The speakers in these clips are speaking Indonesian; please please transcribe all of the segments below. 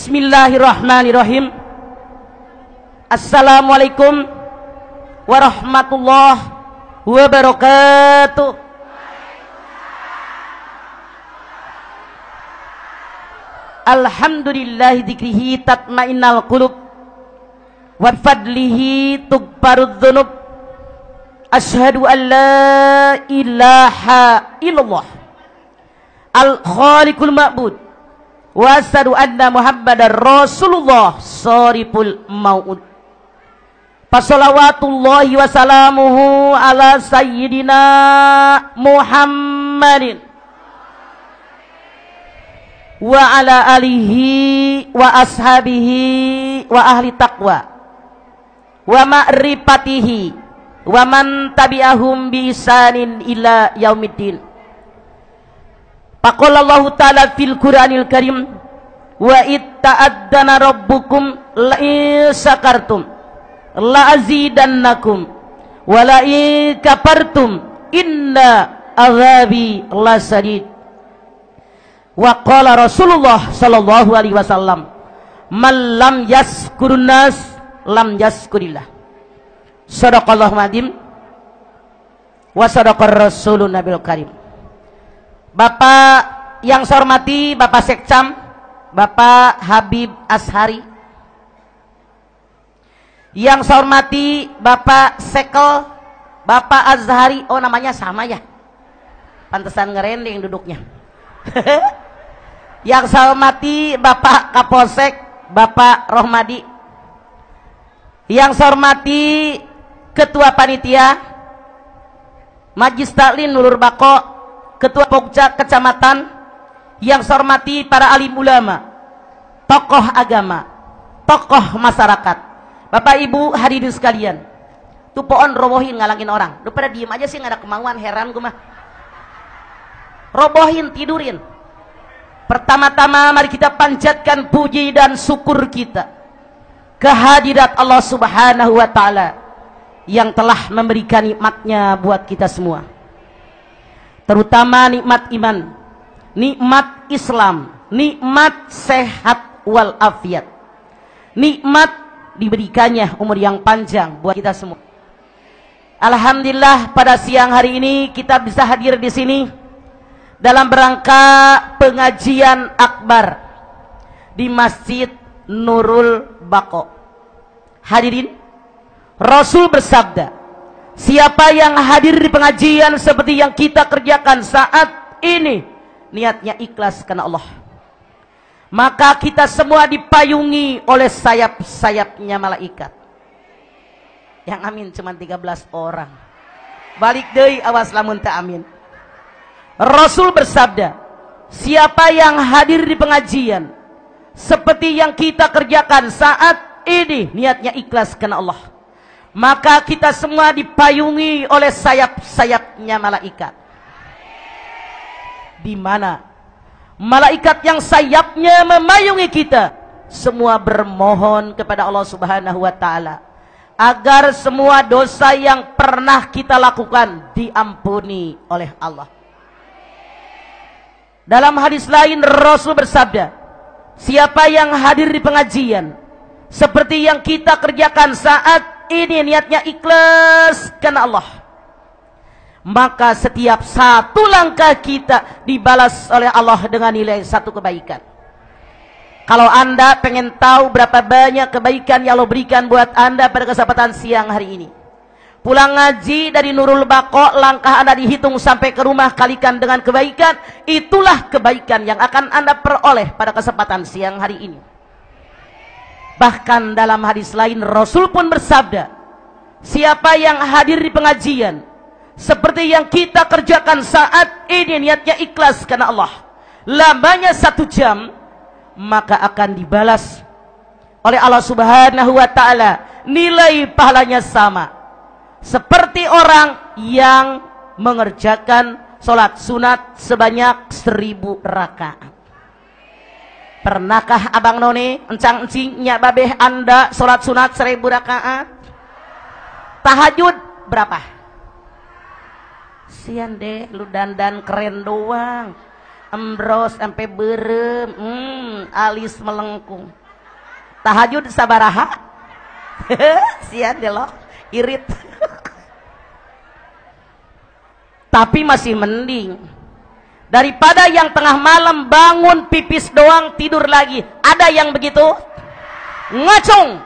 Bismillahirrahmanirrahim. Assalamualaikum warahmatullahi wabarakatuh. Alhamdulillahi dzikrihi tatmainnal qulub wa fadlihi tughfarudz dzunub. Asyhadu an la ilaha illallah al-khaliqul ma'bud wa asyhadu anna muhammadar rasulullah shariful mau'ud. Fassalawatullahi wasalamuhu ala sayyidina Muhammadin wa ala alihi wa ashabihi wa ahli taqwa wa ma'rifatihi wa man tabi'ahum bi isanin ila yaumiddin. Faqalallahu ta'ala fil Qur'anil Karim wa itta'addana rabbukum la in syakartum la azidannakum wa la in kafartum inna azabi lasadid. Wa qala Rasulullah sallallahu alaihi wasallam man lam yaskurun nas lam yaskurillah. Shadaqallahu azim wa sadaqar rasulun nabil karim. Bapak yang saya hormati, Bapak Sekcam, Bapak Habib Ashari. Yang saya hormati Bapak Sekel, Bapak Azhari. Oh, namanya sama ya, pantesan ngerendeng duduknya. Yang saya hormati Bapak Kapolsek, Bapak Rohmadi. Yang saya hormati Ketua Panitia Majlis Taklim Nurul Bako, Ketua Pokja Kecamatan. Yang saya hormati para alim ulama, tokoh agama, tokoh masyarakat, Bapak Ibu hadirin sekalian. Tuh pohon robohin ngalangin orang. Lu pada diem aja sih, nggak ada kemauan, heran gue mah. Robohin, tidurin. Pertama-tama mari kita panjatkan puji dan syukur kita kehadirat Allah Subhanahu wa ta'ala yang telah memberikan nikmatnya buat kita semua. Terutama nikmat iman, nikmat Islam, nikmat sehat walafiat, nikmat diberikannya umur yang panjang buat kita semua. Alhamdulillah pada siang hari ini kita bisa hadir di sini dalam rangka pengajian akbar di Masjid Nurul Bako. Hadirin, Rasul bersabda, siapa yang hadir di pengajian seperti yang kita kerjakan saat ini, niatnya ikhlas karena Allah, maka kita semua dipayungi oleh sayap-sayapnya malaikat. Yang amin cuma 13 orang. Balik deui awas lamun teu amin. Rasul bersabda, siapa yang hadir di pengajian seperti yang kita kerjakan saat ini, niatnya ikhlas karena Allah, maka kita semua dipayungi oleh sayap-sayapnya malaikat. Di mana malaikat yang sayapnya memayungi kita semua bermohon kepada Allah Subhanahu wa ta'ala agar semua dosa yang pernah kita lakukan diampuni oleh Allah. Dalam hadis lain Rasul bersabda, siapa yang hadir di pengajian seperti yang kita kerjakan saat ini, niatnya ikhlas karena Allah, maka setiap satu langkah kita dibalas oleh Allah dengan nilai satu kebaikan. Kalau Anda pengen tahu berapa banyak kebaikan yang Allah berikan buat Anda pada kesempatan siang hari ini, pulang ngaji dari Nurul Bako, langkah Anda dihitung sampai ke rumah kalikan dengan kebaikan. Itulah kebaikan yang akan Anda peroleh pada kesempatan siang hari ini. Bahkan dalam hadis lain Rasul pun bersabda, siapa yang hadir di pengajian seperti yang kita kerjakan saat ini, niatnya ikhlas karena Allah, lamanya 1 jam, maka akan dibalas oleh Allah Subhanahu wa ta'ala nilai pahalanya sama seperti orang yang mengerjakan sholat sunat sebanyak 1000 rakaat. Pernahkah abang none encang encing nya babeh Anda sholat sunat 1000 rakaat? Tahajud berapa? Sian deh, lu dandan keren doang. embros sampai berem, alis melengkung. Tahajud sabaraha? Sian deh lo, irit. Tapi masih mending daripada yang tengah malam bangun pipis doang tidur lagi. Ada yang begitu? Ngacung.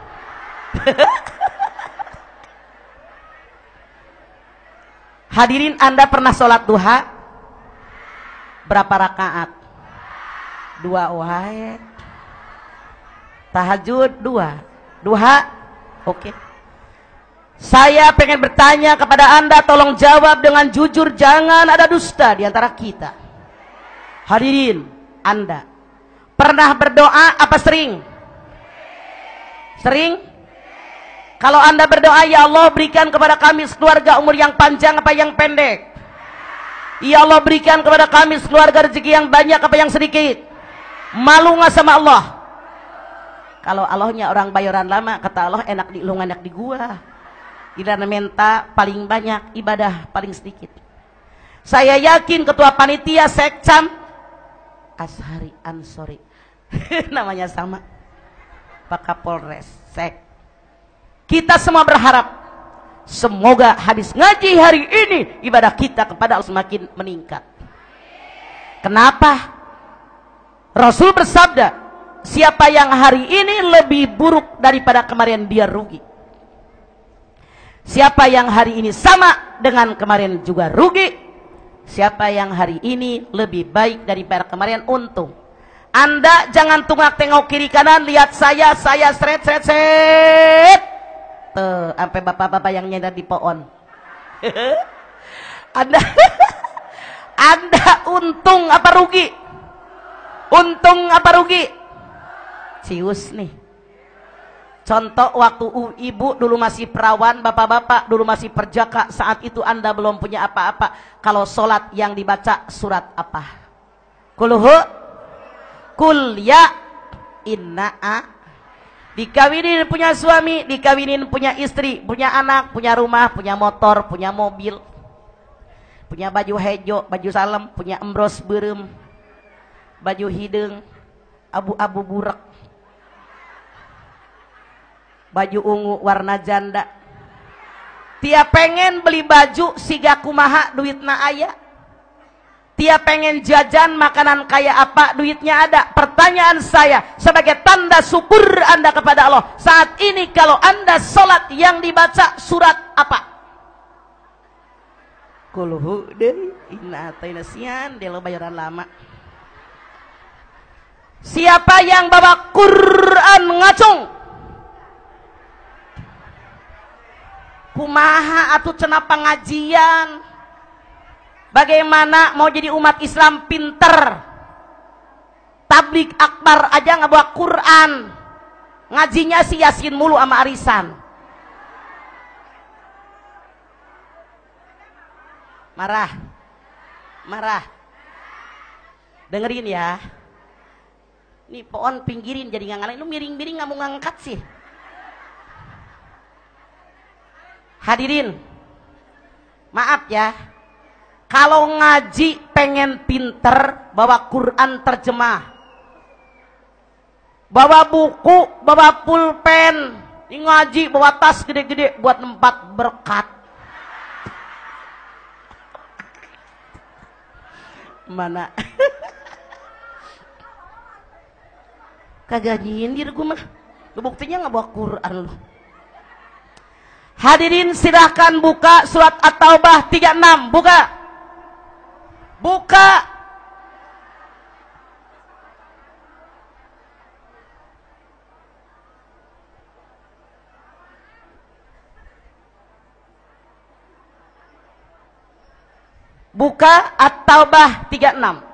Hadirin, Anda pernah sholat duha? Berapa rakaat? 2 wae. Tahajud 2. Duha? Oke. Saya pengen bertanya kepada Anda, tolong jawab dengan jujur, jangan ada dusta di antara kita. Hadirin, Anda pernah berdoa apa sering? Sering? Kalau Anda berdoa, ya Allah berikan kepada kami sekeluarga umur yang panjang apa yang pendek? Ya Allah berikan kepada kami sekeluarga rezeki yang banyak apa yang sedikit? Malu nggak sama Allah? Kalau Allahnya orang bayaran lama, kata Allah enak di lu, enak di gua. Ila minta paling banyak, ibadah paling sedikit. Saya yakin ketua panitia Sekcam Ashari Ansori namanya sama Pak Kapolres Sek. Kita semua berharap semoga habis ngaji hari ini ibadah kita kepada Allah semakin meningkat. Kenapa? Rasul bersabda, siapa yang hari ini lebih buruk daripada kemarin, dia rugi. Siapa yang hari ini sama dengan kemarin juga rugi. Siapa yang hari ini lebih baik daripada kemarin, untung. Anda jangan tunggak tengok kiri kanan, lihat saya seret. Tuh, sampai bapak-bapak yang nyender di pohon. Anda untung apa rugi? Untung apa rugi? Cius nih. Contoh waktu ibu dulu masih perawan, bapak-bapak dulu masih perjaka, saat itu Anda belum punya apa-apa. Kalau sholat yang dibaca surat apa? Kulhu, kul ya, inna'a. Dikawinin punya suami, dikawinin punya istri, punya anak, punya rumah, punya motor, punya mobil, punya baju hejo, baju salem, punya embros berem, baju hidung, abu-abu burak, baju ungu warna janda. Tiap pengen beli baju siga kumaha duitna aya. Tiap pengen jajan makanan kayak apa duitnya ada. Pertanyaan saya sebagai tanda syukur Anda kepada Allah, saat ini kalau Anda sholat yang dibaca surat apa? Kulhu deh, inna atayna sian delo bayaran lama. Siapa yang bawa Quran ngacung? Kumaha atuh cenah pengajian? Bagaimana mau jadi umat Islam pinter? Tablik akbar aja nggak bawa Quran, ngajinya si Yasin mulu sama arisan. Marah. Dengerin ya. Nih pohon pinggirin jadi nggak ngalahin. Lu miring-miring nggak mau ngangkat sih. Hadirin, maaf ya. Kalau ngaji pengen pinter, bawa Quran terjemah, bawa buku, bawa pulpen. Ini ngaji bawa tas gede-gede buat tempat berkat. Mana? Kagak nyindir gue mah. Buktinya nggak bawa Quran loh. Hadirin silahkan buka surat At-Taubah 36. Buka. Buka At-Taubah 36.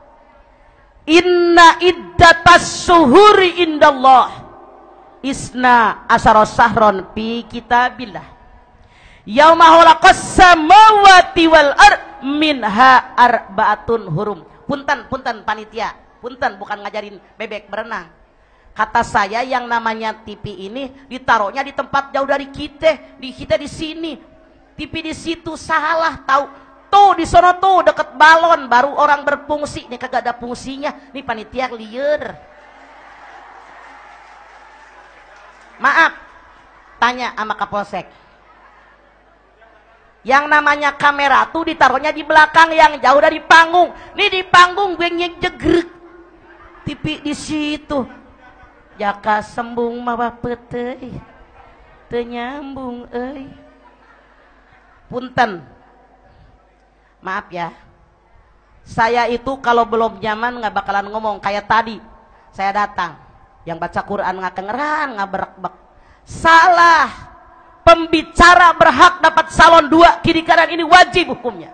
Inna iddatas syuhuri indallah isna asyara syahron fi kitabillah yauma khalaqas samawati wal ard minha arbaatun hurum. Punten panitia, punten bukan ngajarin bebek berenang. Kata saya yang namanya TV ini ditaruhnya di tempat jauh dari kita, di sini. TV di situ salah tahu. Tuh di sono tuh deket balon baru orang berfungsi. Nih kagak ada fungsinya. Nih panitia liar. Maaf, tanya sama Kapolsek. Yang namanya kamera tuh ditaruhnya di belakang yang jauh dari panggung. Nih di panggung gue nyejegrek. TV di situ. Jaka sembung mawa petei. Tenyambung euy. Punten. Maaf ya. Saya itu kalau belum nyaman nggak bakalan ngomong kayak tadi. Saya datang. Yang baca Quran ngakengeran ngaberak-bek. Salah. Pembicara berhak dapat salon 2 kiri kanan, ini wajib hukumnya.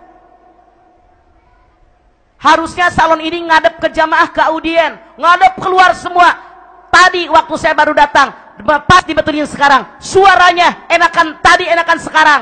Harusnya salon ini ngadep ke jamaah, ke audien, ngadep keluar semua. Tadi waktu saya baru datang, pas dibetulin sekarang, suaranya enakan tadi, enakan sekarang.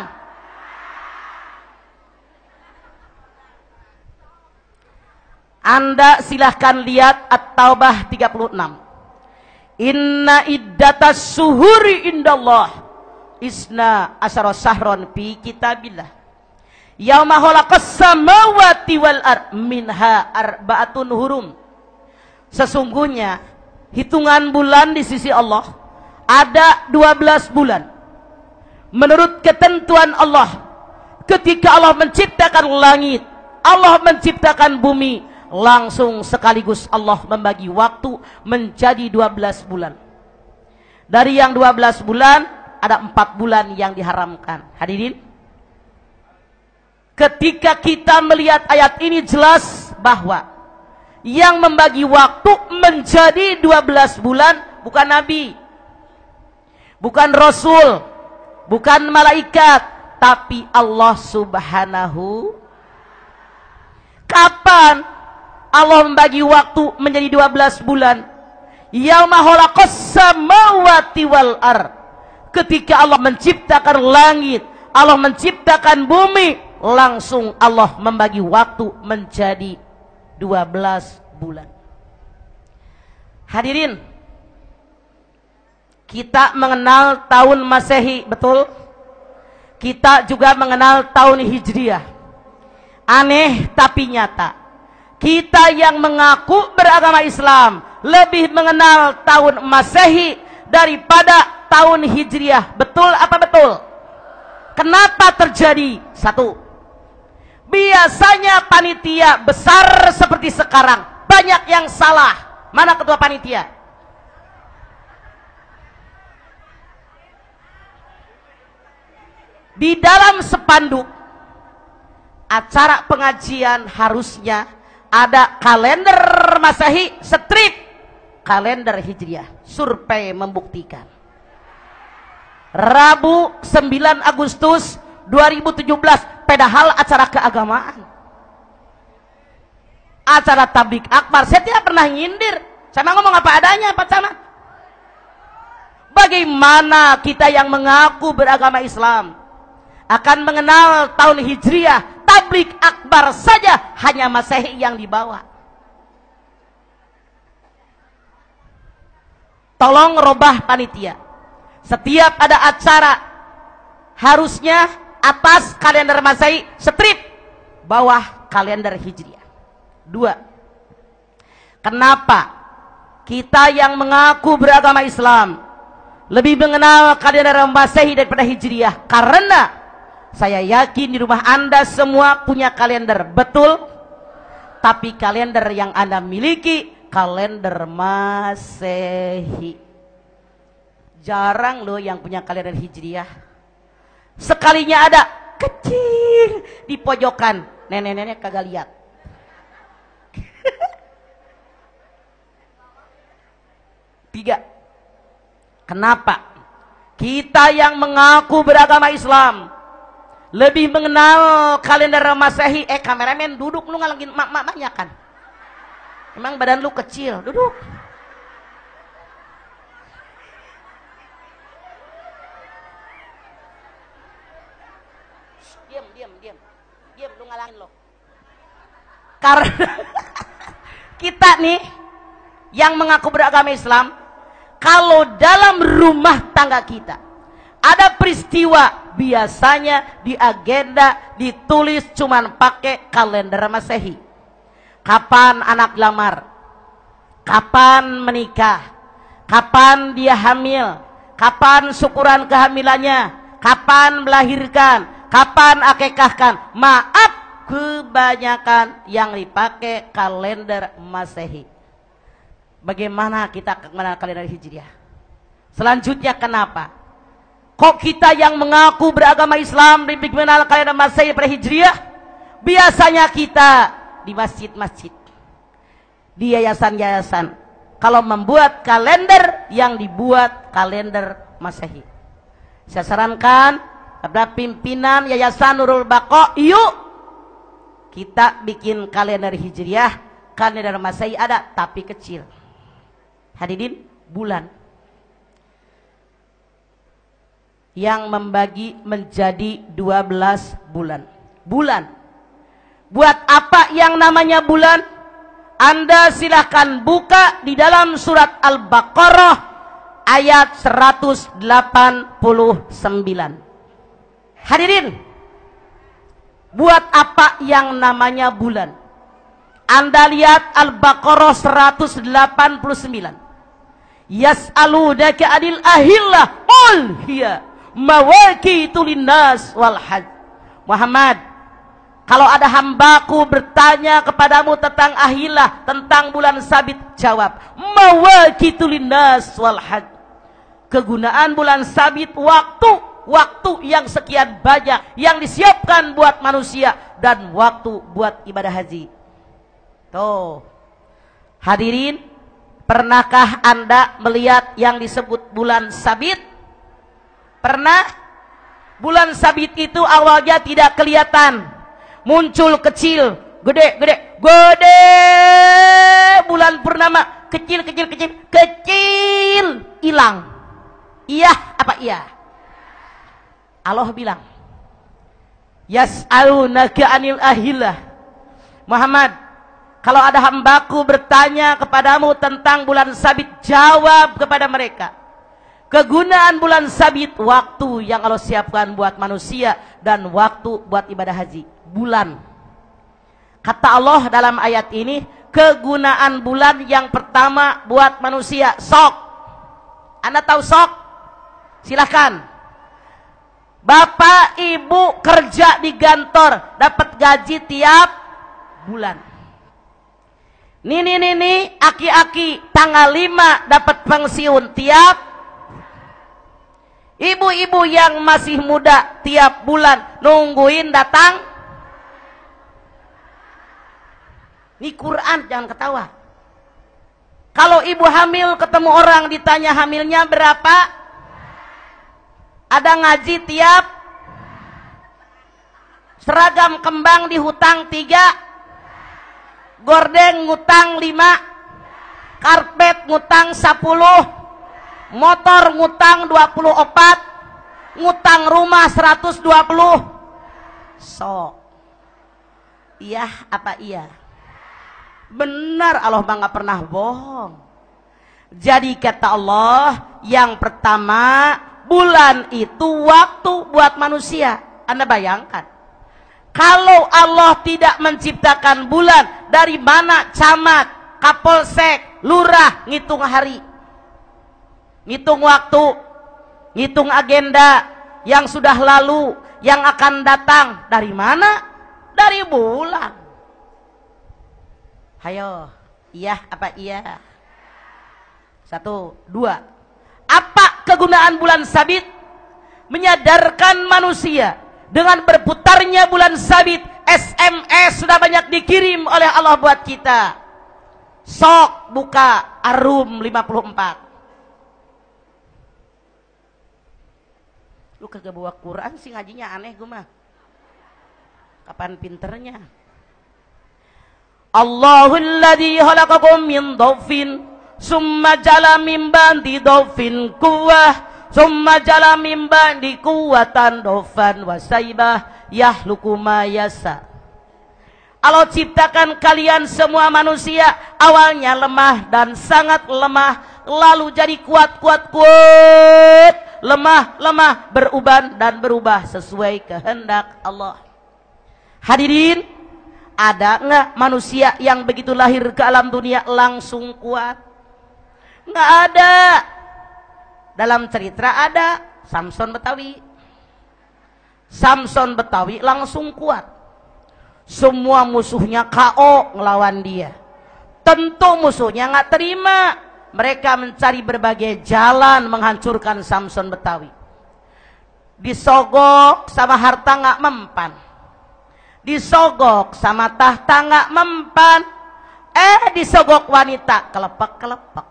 Anda silahkan lihat At-Taubah 36. Inna iddatas suhuri indallah isna asyara syahron fi kitabillah yauma khalaqas samawati wal ard minha arba'atun hurum. Sesungguhnya hitungan bulan di sisi Allah ada 12 bulan. Menurut ketentuan Allah, ketika Allah menciptakan langit, Allah menciptakan bumi, langsung sekaligus Allah membagi waktu menjadi 12 bulan. Dari yang 12 bulan ada 4 bulan yang diharamkan. Hadirin, ketika kita melihat ayat ini jelas bahwa yang membagi waktu menjadi 12 bulan bukan Nabi, bukan Rasul, bukan malaikat, tapi Allah Subhanahu. Kapan Allah membagi waktu menjadi 12 bulan? Yauma khalaqas samawati wal ard. Ketika Allah menciptakan langit, Allah menciptakan bumi, langsung Allah membagi waktu menjadi 12 bulan. Hadirin, kita mengenal tahun Masehi, betul? Kita juga mengenal tahun Hijriah. Aneh tapi nyata, kita yang mengaku beragama Islam lebih mengenal tahun Masehi daripada tahun Hijriah. Betul apa betul? Kenapa terjadi? Satu, biasanya panitia besar seperti sekarang banyak yang salah. Mana ketua panitia? Di dalam spanduk acara pengajian harusnya ada kalender Masehi, strip kalender Hijriah. Survei membuktikan Rabu 9 Agustus 2017, padahal acara keagamaan, acara tablik akbar. Saya tidak pernah nyindir, saya ngomong apa adanya Pak Camat. Bagaimana kita yang mengaku beragama Islam akan mengenal tahun Hijriah, tablik akbar saja hanya Masehi yang dibawa. Tolong robah panitia. Setiap ada acara harusnya atas kalender Masehi, strip bawah kalender Hijriah. 2. Kenapa kita yang mengaku beragama Islam lebih mengenal kalender Masehi daripada Hijriah? Karena saya yakin di rumah Anda semua punya kalender, betul? Tapi kalender yang Anda miliki kalender Masehi. Jarang loh yang punya kalender Hijriah. Sekalinya ada kecil di pojokan, nenek-nenek kagak lihat. Tiga, kenapa kita yang mengaku beragama Islam lebih mengenal kalender Masehi? Kameramen duduk, lu ngalangin mak-maknya kan? Emang badan lu kecil, duduk. Diam, lu ngalangin lo. Karena kita nih yang mengaku beragama Islam, kalau dalam rumah tangga kita ada peristiwa, biasanya di agenda ditulis cuman pakai kalender Masehi. Kapan anak lamar, kapan menikah, kapan dia hamil, kapan syukuran kehamilannya, kapan melahirkan, kapan akikahkan. Maaf, kebanyakan yang dipakai kalender Masehi. Bagaimana kita mengenal kalender Hijriah? Selanjutnya kenapa? Kok kita yang mengaku beragama Islam mengenal kalender Masehi pada Hijriah? Biasanya kita di masjid-masjid, di yayasan-yayasan, kalau membuat kalender yang dibuat kalender Masehi. Saya sarankan kepada pimpinan Yayasan Nurul Baqo, yuk kita bikin kalender Hijriah. Kalender Masehi ada tapi kecil. Hadirin, bulan yang membagi menjadi 12 bulan. Bulan. Buat apa yang namanya bulan? Anda silahkan buka di dalam surat Al-Baqarah ayat 189. Hadirin, buat apa yang namanya bulan? Anda lihat Al-Baqarah 189. Yas'alunaka 'anil ahillah qul hiya mawaqitu linnas wal hajj. Muhammad, kalau ada hambaku bertanya kepadamu tentang ahillah, tentang bulan sabit, jawab mawaqitu linnas wal hajj. Kegunaan bulan sabit, waktu yang sekian banyak yang disiapkan buat manusia dan waktu buat ibadah haji. Tuh. Hadirin, pernahkah Anda melihat yang disebut bulan sabit? Pernah? Bulan sabit itu awalnya tidak kelihatan. Muncul kecil, gede. Bulan purnama, kecil, hilang. Iya apa iya? Allah bilang, Yas'alunaka 'anil ahillah. Muhammad, kalau ada hambaku bertanya kepadamu tentang bulan sabit, jawab kepada mereka. Kegunaan bulan sabit, waktu yang Allah siapkan buat manusia dan waktu buat ibadah haji. Bulan. Kata Allah dalam ayat ini, kegunaan bulan yang pertama buat manusia, sok. Anda tahu sok? Silahkan. Bapak ibu kerja di kantor, dapat gaji tiap bulan. Nih, aki-aki tanggal 5 dapat pensiun tiap. Ibu-ibu yang masih muda tiap bulan nungguin datang. Ini Quran, jangan ketawa. Kalau ibu hamil ketemu orang ditanya hamilnya berapa? Ada ngaji tiap. Seragam kembang dihutang 3. Gordeng ngutang 5. Karpet ngutang 10. Motor ngutang 24. Ngutang rumah 120. So, iya apa iya? Benar, Allah mah nggak pernah bohong. Jadi kata Allah, yang pertama, bulan itu waktu buat manusia. Anda bayangkan, kalau Allah tidak menciptakan bulan, dari mana camat, kapolsek, lurah ngitung hari, ngitung waktu, ngitung agenda yang sudah lalu, yang akan datang? Dari mana? Dari bulan. Hayo, iya apa iya? 1, 2. Apa kegunaan bulan sabit? Menyadarkan manusia dengan berputarnya bulan sabit. SMS sudah banyak dikirim oleh Allah buat kita. Sok buka Arum 54. Lu kagak bawa Quran sih, ngajinya aneh gue mah. Kapan pinternya? Allahul ladzi khalaqakum min dhafin summa jala min ba'di dhafin quwwah summa jala min ba'di quwwatan dhafan wa saibah yahluku ma yasa. Allah ciptakan kalian semua manusia awalnya lemah dan sangat lemah, lalu jadi kuat, lemah, beruban dan berubah sesuai kehendak Allah. Hadirin, ada nggak manusia yang begitu lahir ke alam dunia langsung kuat? Nggak ada. Dalam cerita ada Samson Betawi. Samson Betawi langsung kuat. Semua musuhnya KO ngelawan dia. Tentu musuhnya nggak terima. Mereka mencari berbagai jalan menghancurkan Samson Betawi. Disogok sama harta nggak mempan. Disogok sama tahta nggak mempan. Disogok wanita kelepek-kelepek.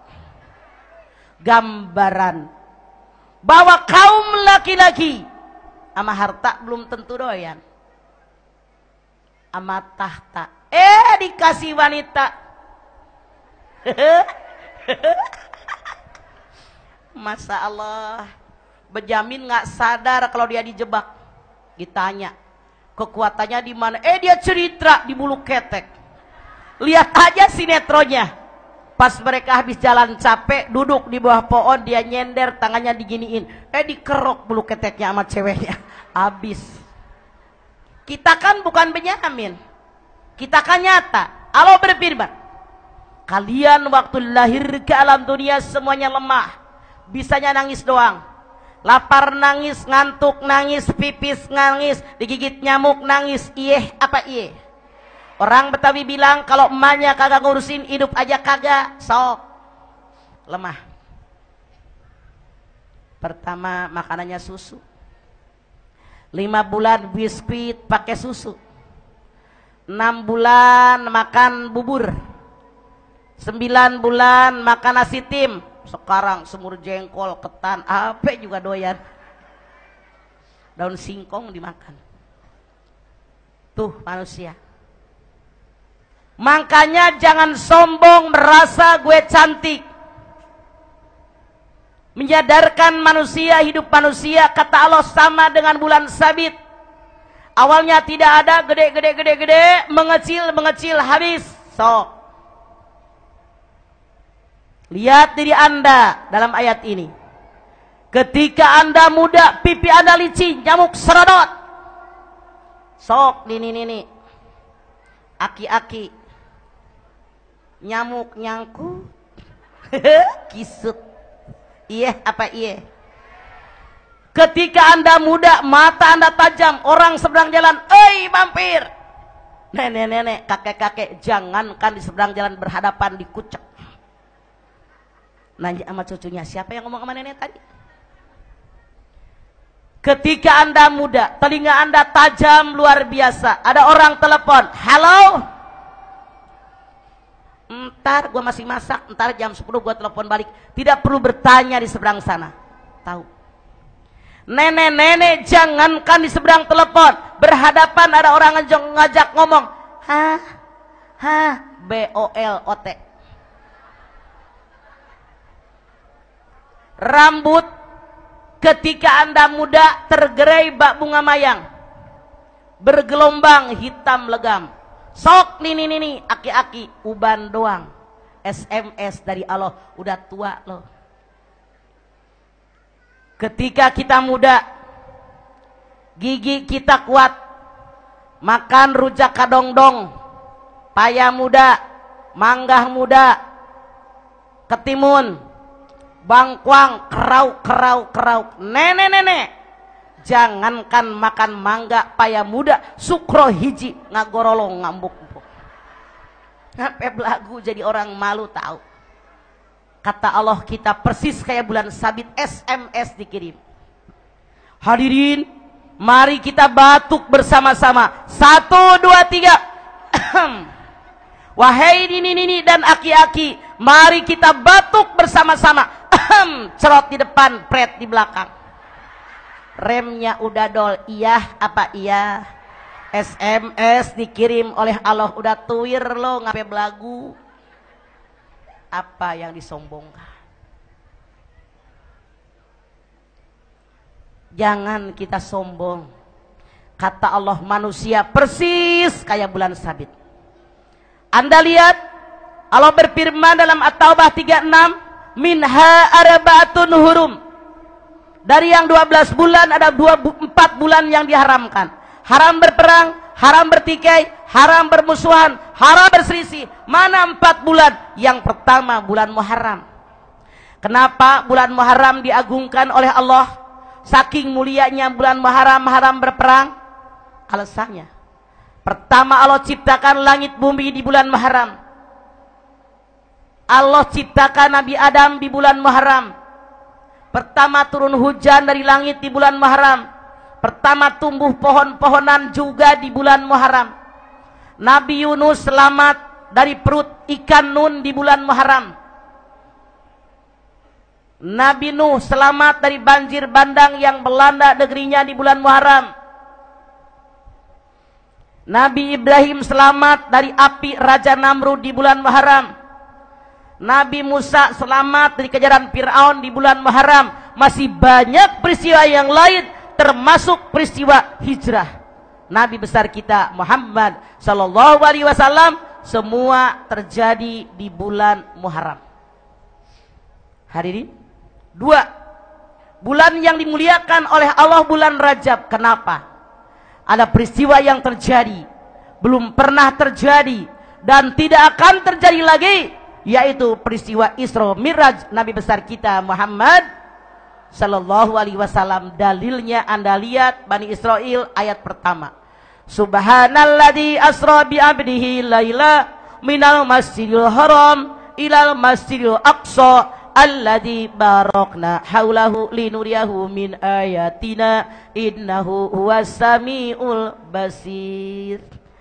Gambaran bahwa kaum laki-laki sama harta belum tentu doyan. Sama tahta dikasih wanita. Masya Allah. Benjamin gak sadar kalau dia dijebak. Ditanya kekuatannya di mana? Dia cerita di bulu ketek. Lihat aja sinetronnya. Pas mereka habis jalan capek, duduk di bawah pohon, dia nyender, tangannya diginiin. Dikerok bulu keteknya sama ceweknya. Habis. Kita kan bukan Benyamin. Kita kan nyata. Allah berfirman, kalian waktu lahir ke alam dunia semuanya lemah. Bisanya nangis doang. Lapar nangis, ngantuk nangis, pipis nangis, digigit nyamuk nangis. Apa iye? Orang Betawi bilang kalau emaknya kagak ngurusin hidup aja kagak, sok. Lemah. Pertama makanannya susu. 5 bulan biskuit pakai susu. 6 bulan makan bubur. 9 bulan makan nasi tim. Sekarang semur jengkol, ketan, apa juga doyan. Daun singkong dimakan. Tuh manusia. Makanya jangan sombong merasa gue cantik. Menyadarkan manusia, hidup manusia kata Allah sama dengan bulan sabit. Awalnya tidak ada, gede, mengecil habis. Sok. Lihat diri Anda dalam ayat ini. Ketika Anda muda, pipi Anda licin, nyamuk serodot. Sok, ini. Aki-aki. Nyamuk nyangkut. Kisut. Apa iya? Ketika Anda muda, mata Anda tajam, orang seberang jalan, mampir. Nenek-nenek, kakek-kakek, jangankan di seberang jalan berhadapan dikucek. Nanya sama cucunya, siapa yang ngomong sama nenek tadi? Ketika Anda muda, telinga Anda tajam luar biasa. Ada orang telepon, halo? Ntar gue masih masak, ntar jam 10 gue telepon balik. Tidak perlu bertanya di seberang sana. Tahu. Nenek-nenek jangankan di seberang telepon, berhadapan ada orang ngajak ngomong, BOLOT. Rambut ketika Anda muda tergerai bak bunga mayang, bergelombang hitam legam. Sok ini aki-aki uban doang. SMS dari Allah, udah tua loh. Ketika kita muda, gigi kita kuat, makan rujak kadongdong, paya muda, manggah muda, ketimun, bangkuang, kerau. Nenek, jangankan makan mangga paya muda, sukro hiji ngagorolong ngambuk. Sampai belagu jadi orang malu tahu. Kata Allah kita persis kayak bulan sabit, SMS dikirim. Hadirin, mari kita batuk bersama-sama. 1, 2, 3. Wahai nini dan aki-aki, mari kita batuk bersama-sama. Cerot di depan, pret di belakang. Remnya udah dol, apa iya? SMS dikirim oleh Allah, udah tuir lo, ngapain belagu? Apa yang disombongkan? Jangan kita sombong. Kata Allah, manusia persis kayak bulan sabit. Anda lihat, Allah berfirman dalam At-Taubah 36, minha arba'atun hurum. Dari yang 12 bulan ada 4 bulan yang diharamkan. Haram berperang, haram bertikai, haram bermusuhan, haram berselisih. Mana 4 bulan? Yang pertama bulan Muharram. Kenapa bulan Muharram diagungkan oleh Allah? Saking mulianya bulan Muharram, haram berperang. Alasannya, pertama Allah ciptakan langit bumi di bulan Muharram. Allah ciptakan Nabi Adam di bulan Muharram. Pertama turun hujan dari langit di bulan Muharram. Pertama tumbuh pohon-pohonan juga di bulan Muharram. Nabi Yunus selamat dari perut ikan Nun di bulan Muharram. Nabi Nuh selamat dari banjir bandang yang melanda negerinya di bulan Muharram. Nabi Ibrahim selamat dari api Raja Namrud di bulan Muharram. Nabi Musa selamat dari kejaran Fir'aun di bulan Muharram. Masih banyak peristiwa yang lain, termasuk peristiwa hijrah Nabi besar kita Muhammad sallallahu alaihi wasallam, semua terjadi di bulan Muharram. Hadirin, 2. Bulan yang dimuliakan oleh Allah bulan Rajab. Kenapa? Ada peristiwa yang terjadi, belum pernah terjadi dan tidak akan terjadi lagi, yaitu peristiwa Isra Mi'raj Nabi besar kita Muhammad sallallahu alaihi wasallam. Dalilnya Anda lihat Bani Israil ayat pertama. Subhanalladzi asra bi 'abdihi laila minal masjidil haram ilal masjidil aqsa alladzi barakna haulahu linuriyahu min ayatina innahu huwas samiul basir.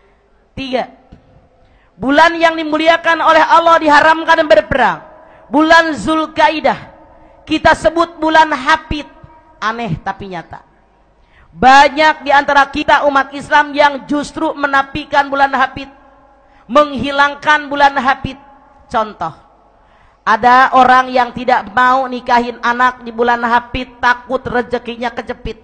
3. Bulan yang dimuliakan oleh Allah diharamkan berperang. Bulan Zulkaidah. Kita sebut bulan Hapit. Aneh tapi nyata. Banyak di antara kita umat Islam yang justru menafikan bulan Hapit, menghilangkan bulan Hapit. Contoh, ada orang yang tidak mau nikahin anak di bulan Hapit, takut rezekinya kejepit.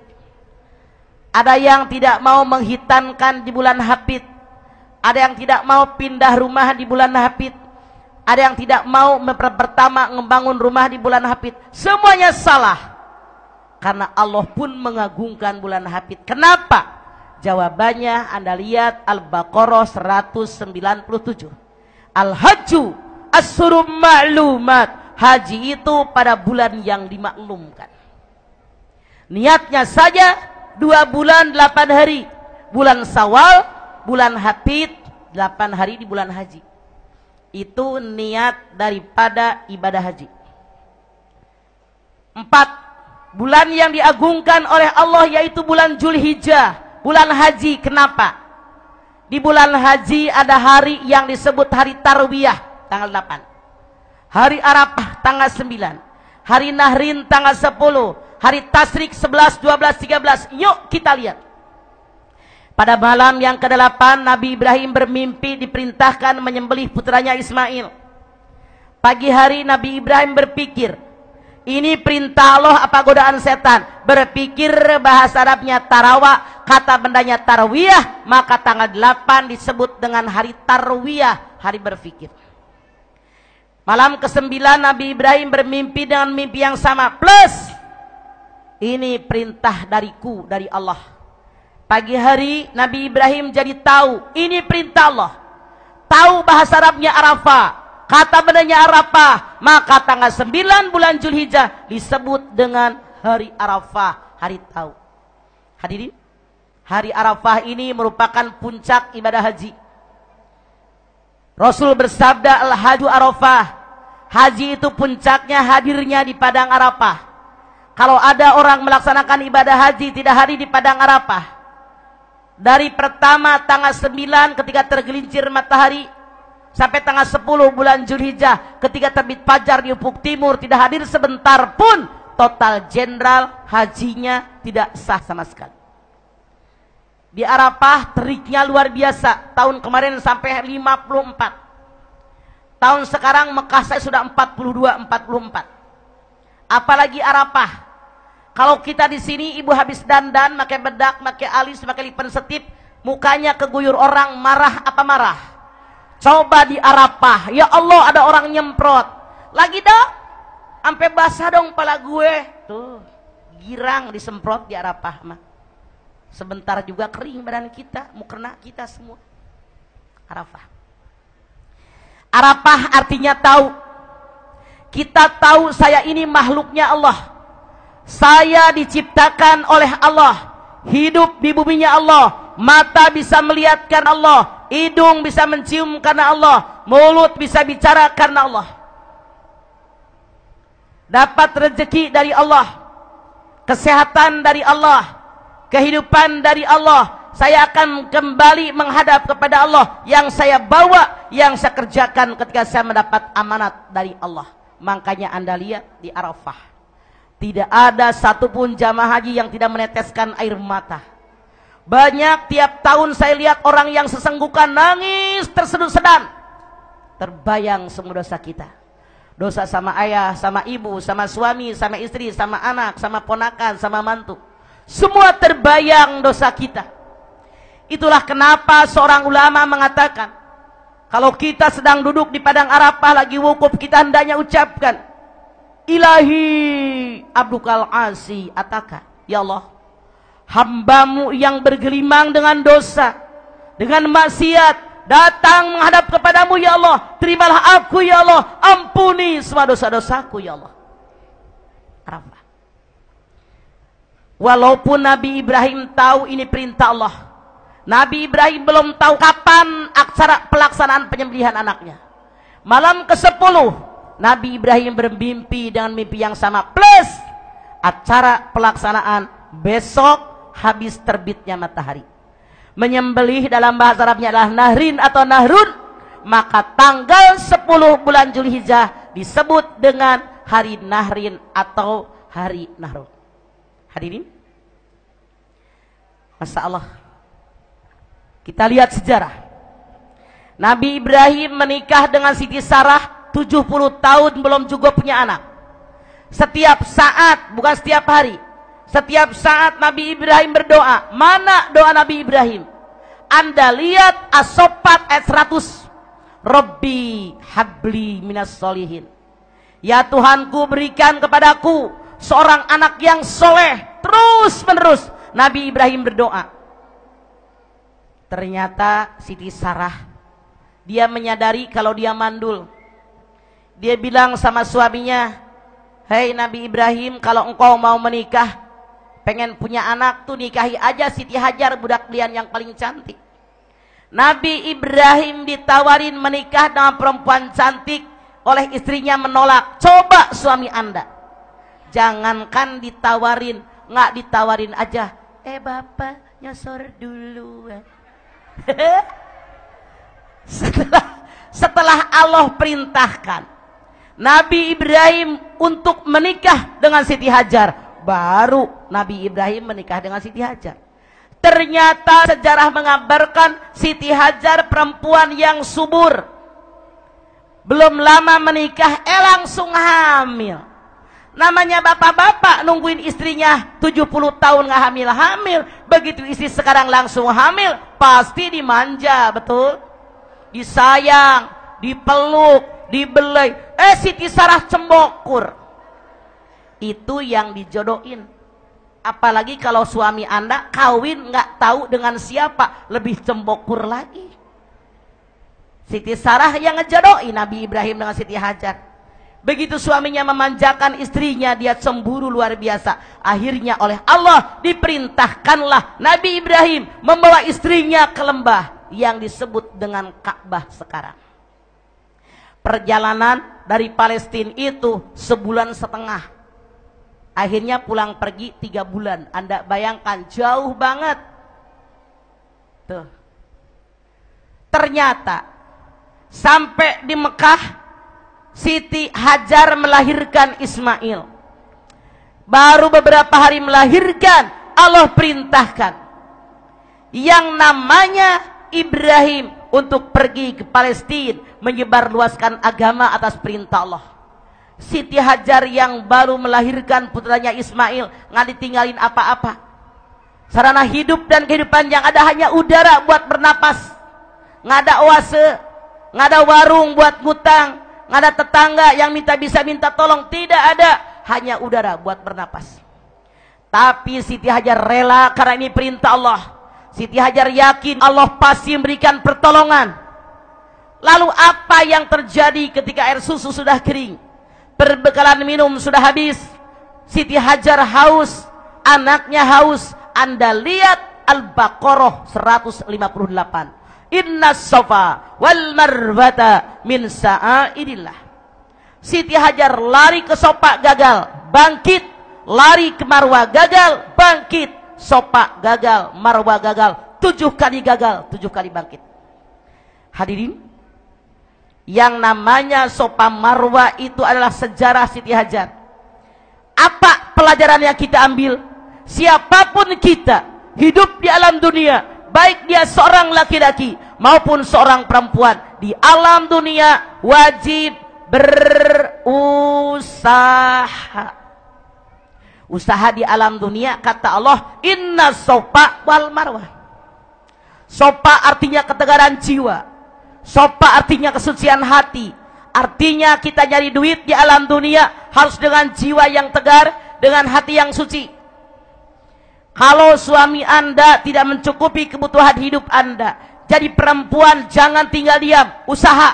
Ada yang tidak mau menghitankan di bulan Hapit. Ada yang tidak mau pindah rumah di bulan Hapit. Ada yang tidak mau pertama membangun rumah di bulan Hapit. Semuanya salah. Karena Allah pun mengagungkan bulan Hapit. Kenapa? Jawabannya Anda lihat Al-Baqarah 197. Al-Hajju As-Surum Ma'lumat. Haji itu pada bulan yang dimaklumkan. Niatnya saja 2 bulan 8 hari. Bulan Syawal, bulan Hapit, 8 hari di bulan haji. Itu niat daripada ibadah haji. 4. Bulan yang diagungkan oleh Allah yaitu bulan Zulhijjah, bulan haji. Kenapa? Di bulan haji ada hari yang disebut hari Tarwiyah tanggal 8. Hari Arafah tanggal 9. Hari Nahrin tanggal 10. Hari Tasyrik 11, 12, 13. Yuk kita lihat. Pada malam yang ke-8 Nabi Ibrahim bermimpi diperintahkan menyembelih putranya Ismail. Pagi hari Nabi Ibrahim berpikir, ini perintah Allah apa godaan setan? Berpikir bahasa Arabnya tarawah, kata bendanya tarwiyah, maka tanggal 8 disebut dengan hari tarwiyah, hari berpikir. Malam ke-9 Nabi Ibrahim bermimpi dengan mimpi yang sama, plus ini perintah dariku, dari Allah. Pagi hari Nabi Ibrahim jadi tahu ini perintah Allah. Tahu bahasa Arabnya Arafah, kata bendanya Arafah, maka tanggal 9 bulan Zulhijjah disebut dengan hari Arafah, hari tahu. Hadirin, hari Arafah ini merupakan puncak ibadah haji. Rasul bersabda, Al-Hajju Arafah. Haji itu puncaknya hadirnya di padang Arafah. Kalau ada orang melaksanakan ibadah haji tidak hadir di padang Arafah, dari pertama tanggal 9 ketika tergelincir matahari sampai tanggal 10 bulan Zulhijjah ketika terbit fajar di ufuk timur, tidak hadir sebentar pun, total jenderal hajinya tidak sah sama sekali. Di Arafah teriknya luar biasa. Tahun kemarin sampai 54. Tahun sekarang Mekah saya sudah 42, 44. Apalagi Arafah. Kalau kita di sini ibu habis dandan, pakai bedak, pakai alis, pakai lipan setip, mukanya keguyur orang, marah apa marah? Coba di Arafah, ya Allah ada orang nyemprot. Lagi dong, sampai basah dong pala gue. Tuh, girang disemprot di Arafah mah. Sebentar juga kering badan kita, mukena kita semua. Arafah. Arafah artinya tahu. Kita tahu saya ini makhluknya Allah. Saya diciptakan oleh Allah. Hidup di buminya Allah. Mata bisa melihat karena Allah. Hidung bisa mencium karena Allah. Mulut bisa bicara karena Allah. Dapat rezeki dari Allah, kesehatan dari Allah, kehidupan dari Allah. Saya akan kembali menghadap kepada Allah. Yang saya bawa, yang saya kerjakan ketika saya mendapat amanat dari Allah. Makanya Anda lihat di Arafah, tidak ada satupun jamaah haji yang tidak meneteskan air mata. Banyak tiap tahun saya lihat orang yang sesenggukan nangis terseduh-sedan. Terbayang semua dosa kita. Dosa sama ayah, sama ibu, sama suami, sama istri, sama anak, sama ponakan, sama mantu. Semua terbayang dosa kita. Itulah kenapa seorang ulama mengatakan, kalau kita sedang duduk di padang Arafah lagi wukuf, kita hendaknya ucapkan, Ilahi abdukal asi ataka. Ya Allah, hambamu yang bergelimang dengan dosa, dengan maksiat, datang menghadap kepadamu ya Allah. Terimalah aku ya Allah. Ampuni semua dosa-dosaku ya Allah. Arafah. Walaupun Nabi Ibrahim tahu ini perintah Allah, Nabi Ibrahim belum tahu kapan acara pelaksanaan penyembelihan anaknya. Malam ke-10 Nabi Ibrahim bermimpi dengan mimpi yang sama, plus acara pelaksanaan besok habis terbitnya matahari. Menyembelih dalam bahasa Arabnya adalah nahrin atau nahrun. Maka tanggal 10 bulan Zulhijjah disebut dengan hari nahrin atau hari nahrun. Hadirin, Masya Allah, kita lihat sejarah. Nabi Ibrahim menikah dengan Siti Sarah 70 tahun belum juga punya anak. Setiap saat, bukan setiap hari, setiap saat Nabi Ibrahim berdoa. Mana doa Nabi Ibrahim? Anda lihat As-Saffat ayat 100. Rabbi habli minas solihin. Ya Tuhanku, berikan kepadaku seorang anak yang soleh. Terus menerus Nabi Ibrahim berdoa. Ternyata Siti Sarah, dia menyadari kalau dia mandul. Dia bilang sama suaminya, hei Nabi Ibrahim, kalau engkau mau menikah, pengen punya anak tuh nikahi aja Siti Hajar, budak kalian yang paling cantik. Nabi Ibrahim ditawarin menikah dengan perempuan cantik, oleh istrinya menolak. Coba suami Anda, jangankan ditawarin, nggak ditawarin aja, bapak nyosor dulu. Setelah Allah perintahkan Nabi Ibrahim untuk menikah dengan Siti Hajar, baru Nabi Ibrahim menikah dengan Siti Hajar. Ternyata sejarah mengabarkan Siti Hajar perempuan yang subur. Belum lama menikah, langsung hamil. Namanya bapak-bapak nungguin istrinya 70 tahun gak hamil-hamil. Begitu istri sekarang langsung hamil, pasti dimanja, betul? Disayang, dipeluk, dibelai. Siti Sarah cembokur. Itu yang dijodohin. Apalagi kalau suami Anda kawin nggak tahu dengan siapa, lebih cembokur lagi. Siti Sarah yang ngejodohin Nabi Ibrahim dengan Siti Hajar. Begitu suaminya memanjakan istrinya, dia cemburu luar biasa. Akhirnya oleh Allah diperintahkanlah Nabi Ibrahim membawa istrinya ke lembah yang disebut dengan Ka'bah sekarang. Perjalanan dari Palestina itu 1,5 bulan. Akhirnya pulang pergi 3 bulan. Anda bayangkan, jauh banget. Tuh. Ternyata sampai di Mekah, Siti Hajar melahirkan Ismail. Baru beberapa hari melahirkan, Allah perintahkan yang namanya Ibrahim untuk pergi ke Palestina menyebarluaskan agama atas perintah Allah. Siti Hajar yang baru melahirkan putranya Ismail nggak ditinggalin apa-apa. Sarana hidup dan kehidupan yang ada hanya udara buat bernapas. Nggak ada oase, nggak ada warung buat ngutang, nggak ada tetangga yang bisa minta tolong, tidak ada, hanya udara buat bernapas. Tapi Siti Hajar rela karena ini perintah Allah. Siti Hajar yakin Allah pasti memberikan pertolongan. Lalu apa yang terjadi ketika air susu sudah kering? Perbekalan minum sudah habis. Siti Hajar haus, anaknya haus. Anda lihat Al-Baqarah 158. Inna Safa wal Marwata min sa'airillah. Siti Hajar lari ke Safa gagal, bangkit. Lari ke Marwah gagal, bangkit. Safa gagal, Marwah gagal. 7 kali gagal, 7 kali bangkit. Hadirin, yang namanya Safa Marwah itu adalah sejarah Siti Hajar. Apa pelajaran yang kita ambil? Siapapun kita hidup di alam dunia, baik dia seorang laki-laki maupun seorang perempuan, di alam dunia wajib berusaha. Usaha di alam dunia, kata Allah, inna Safa wal Marwah. Safa artinya ketegaran jiwa. Safa artinya kesucian hati. Artinya kita nyari duit di alam dunia harus dengan jiwa yang tegar, dengan hati yang suci. Kalau suami Anda tidak mencukupi kebutuhan hidup Anda, jadi perempuan jangan tinggal diam, usaha.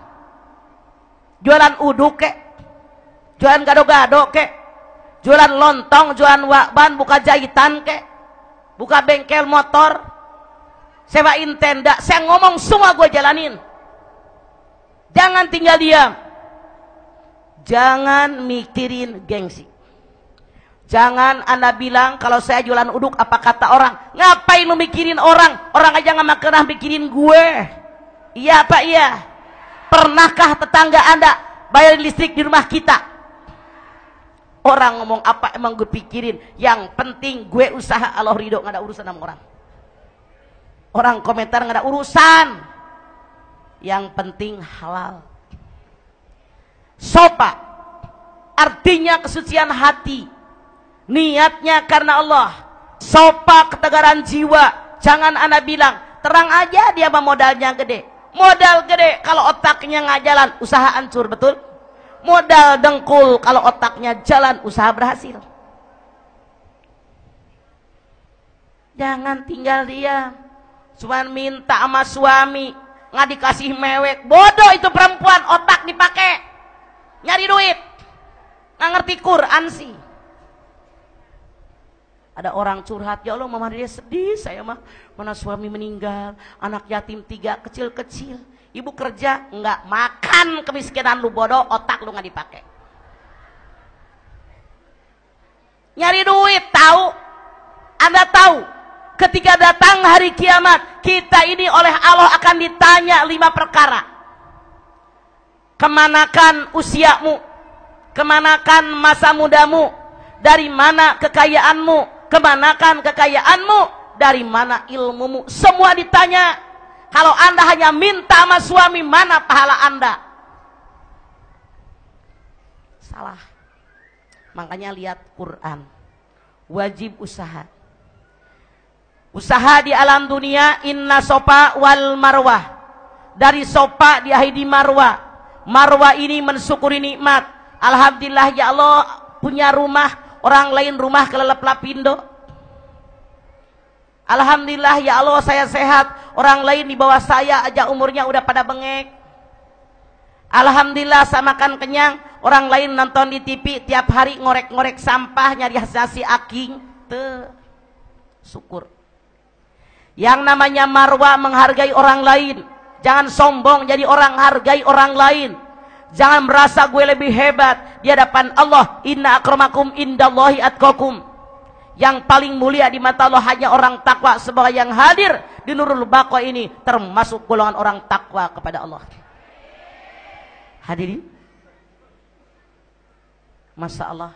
Jualan uduk kek, jualan gado-gado kek, jualan lontong, jualan wakban, buka jahitan kek, buka bengkel motor, sewain tenda. Saya ngomong semua gue jalanin. Jangan tinggal diam. Jangan mikirin gengsi. Jangan Anda bilang kalau saya jualan uduk apa kata orang. Ngapain lu mikirin orang? Orang aja gak pernah mikirin gue. Iya apa iya? Pernahkah tetangga Anda bayar listrik di rumah kita? Orang ngomong apa emang gue pikirin. Yang penting gue usaha, Allah ridho, gak ada urusan sama orang. Orang komentar gak ada urusan. Yang penting halal. Safa artinya kesucian hati. Niatnya karena Allah. Safa ketegaran jiwa. Jangan Anda bilang terang aja dia mah modalnya gede. Modal gede kalau otaknya gak jalan, usaha hancur, betul? Modal dengkul kalau otaknya jalan, usaha berhasil. Jangan tinggal diam, cuman minta sama suami nggak dikasih mewek. Bodoh itu perempuan, otak dipakai nyari duit, nggak ngerti Quran sih. Ada orang curhat, ya Allah mama dia sedih, saya mah mana suami meninggal, anak yatim 3 kecil-kecil. Ibu kerja, enggak makan kemiskinan lu bodoh, otak lu nggak dipakai. Nyari duit, tahu? Anda tahu, ketika datang hari kiamat, kita ini oleh Allah akan ditanya 5 perkara. Kemanakan usiamu? Kemanakan masa mudamu? Dari mana kekayaanmu? Kemanakan kekayaanmu? Dari mana ilmumu? Semua ditanya. Kalau Anda hanya minta sama suami, mana pahala Anda? Salah. Makanya lihat Quran. Wajib usaha. Usaha di alam dunia, inna Safa wal Marwah. Dari Safa diakhiri di Marwah. Marwah ini mensyukuri nikmat. Alhamdulillah ya Allah punya rumah, orang lain rumah kelelep lapindo. Alhamdulillah ya Allah saya sehat, orang lain di bawah saya aja umurnya udah pada bengek. Alhamdulillah saya makan kenyang, orang lain nonton di TV tiap hari ngorek-ngorek sampah nyari hasil aking. Tuh, syukur. Yang namanya Marwah menghargai orang lain. Jangan sombong jadi orang, hargai orang lain. Jangan merasa gue lebih hebat di hadapan Allah. Inna akramakum indallahi atqakum. Yang paling mulia di mata Allah hanya orang takwa. Sebagai yang hadir di Nurul Baqarah ini termasuk golongan orang takwa kepada Allah. Hadirin, Masya Allah,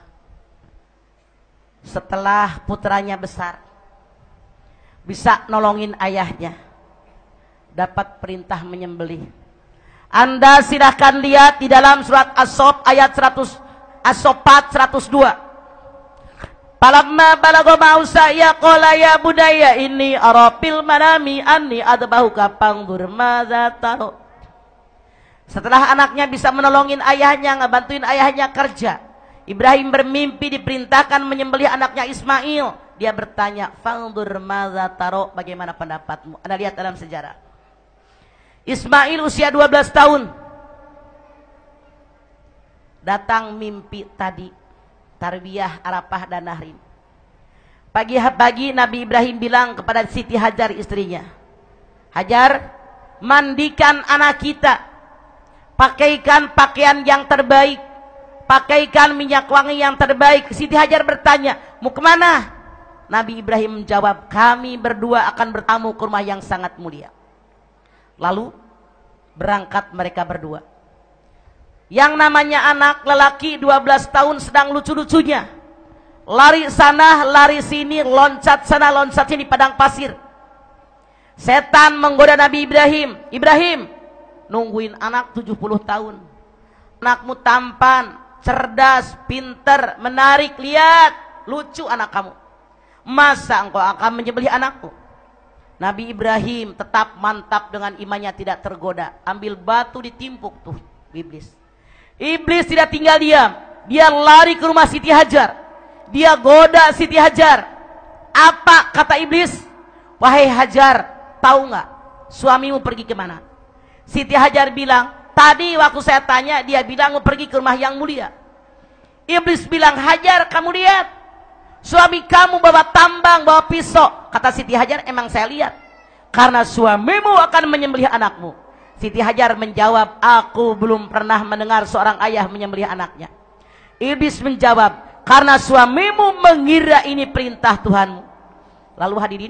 setelah putranya besar, bisa nolongin ayahnya, dapat perintah menyembelih. Anda silahkan lihat di dalam surat As-Saff ayat 104 102. Falamma balagha ma'usa ya qala ya budaya inni arafil manami anni adbahuka fangdur madza taro. Setelah anaknya bisa menolongin ayahnya, ngebantuin ayahnya kerja, Ibrahim bermimpi diperintahkan menyembelih anaknya Ismail. Dia bertanya, "Fanzur madza taro?" Bagaimana pendapatmu? Anda lihat dalam sejarah. Ismail usia 12 tahun. Datang mimpi tadi. Tarbiyah Arafah dan Nahrin. Pagi-pagi Nabi Ibrahim bilang kepada Siti Hajar istrinya, "Hajar, mandikan anak kita. Pakaikan pakaian yang terbaik. Pakaikan minyak wangi yang terbaik." Siti Hajar bertanya, "Mau kemana?" Nabi Ibrahim menjawab, "Kami berdua akan bertamu ke rumah yang sangat mulia." Lalu berangkat mereka berdua. Yang namanya anak lelaki 12 tahun sedang lucu-lucunya. Lari sana, lari sini, loncat sana, loncat sini di padang pasir. Setan menggoda Nabi Ibrahim. "Ibrahim, nungguin anak 70 tahun. Anakmu tampan, cerdas, pinter, menarik, lihat, lucu anak kamu. Masa engkau akan menyembelih anakku?" Nabi Ibrahim tetap mantap dengan imannya, tidak tergoda. Ambil batu ditimpuk tuh iblis. Iblis tidak tinggal diam. Dia lari ke rumah Siti Hajar. Dia goda Siti Hajar. Apa kata iblis? "Wahai Hajar, tahu nggak suamimu pergi kemana?" Siti Hajar bilang, "Tadi waktu saya tanya, dia bilang mau pergi ke rumah yang mulia." Iblis bilang, "Hajar, kamu lihat, suami kamu bawa tambang, bawa pisau." Kata Siti Hajar, "Emang saya lihat, karena suamimu akan menyembelih anakmu." Siti Hajar menjawab, "Aku belum pernah mendengar seorang ayah menyembelih anaknya." Iblis menjawab, "Karena suamimu mengira ini perintah Tuhanmu." Lalu hadirin,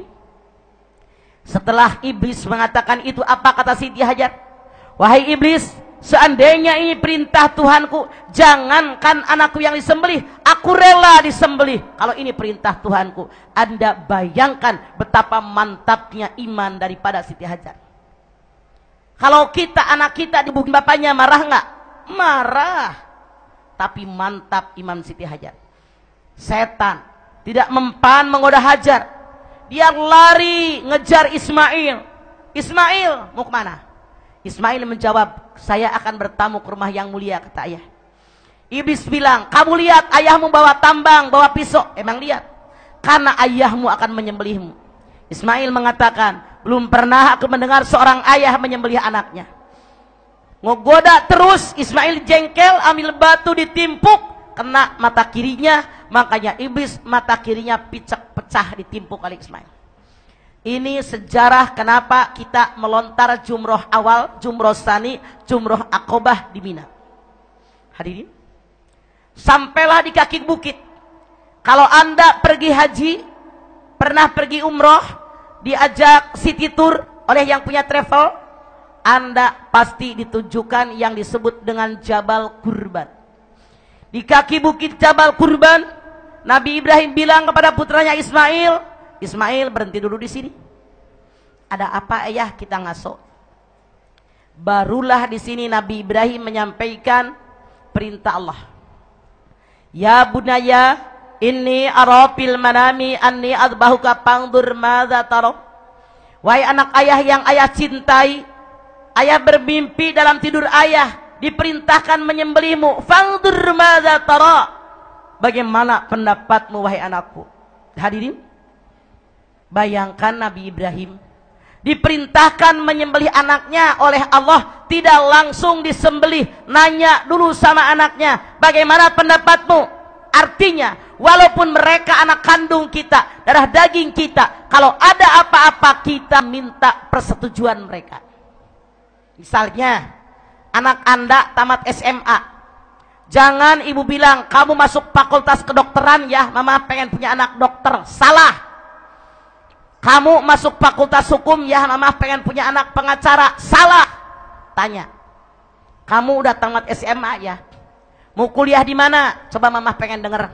setelah iblis mengatakan itu, apa kata Siti Hajar? "Wahai iblis, seandainya ini perintah Tuhanku, jangankan anakku yang disembelih, aku rela disembelih. Kalau ini perintah Tuhanku." Anda bayangkan betapa mantapnya iman daripada Siti Hajar. Kalau kita, anak kita dibunuh bapaknya, marah nggak? Marah. Tapi mantap iman Siti Hajar. Setan tidak mempan menggoda Hajar. Dia lari ngejar Ismail. "Ismail, mau kemana?" Ismail menjawab, "Saya akan bertamu ke rumah yang mulia," kata ayah. Iblis bilang, "Kamu lihat ayahmu bawa tambang, bawa pisau." Emang lihat, karena ayahmu akan menyembelihmu. Ismail mengatakan, "Belum pernah aku mendengar seorang ayah menyembelih anaknya." Ngogoda terus, Ismail jengkel, ambil batu ditimpuk, kena mata kirinya. Makanya iblis mata kirinya pecah ditimpuk oleh Ismail. Ini sejarah kenapa kita melontar jumroh awal, jumroh tsani, jumroh Aqobah di Mina. Hadirin, sampailah di kaki bukit. Kalau Anda pergi haji, pernah pergi umroh, diajak city tour oleh yang punya travel, Anda pasti ditujukan yang disebut dengan Jabal Kurban. Di kaki bukit Jabal Kurban, Nabi Ibrahim bilang kepada putranya Ismail, "Ismail, berhenti dulu di sini. Ada apa ayah?" "Kita ngaso." Barulah di sini Nabi Ibrahim menyampaikan perintah Allah. "Ya bunaya, inni ara fil manami anni adbahuka fangdur madza tara." Wahai anak ayah yang ayah cintai, ayah bermimpi dalam tidur ayah diperintahkan menyembelihmu. Fangdur madza tara. Bagaimana pendapatmu wahai anakku? Hadirin, bayangkan Nabi Ibrahim diperintahkan menyembelih anaknya oleh Allah, tidak langsung disembelih, nanya dulu sama anaknya, "Bagaimana pendapatmu?" Artinya, walaupun mereka anak kandung kita, darah daging kita, kalau ada apa-apa kita minta persetujuan mereka. Misalnya, anak Anda tamat SMA, jangan ibu bilang, "Kamu masuk fakultas kedokteran ya, mama pengen punya anak dokter." Salah. "Kamu masuk fakultas hukum ya, mama pengen punya anak pengacara." Salah. Tanya, "Kamu udah tamat SMA ya, mau kuliah di mana? Coba mama pengen denger."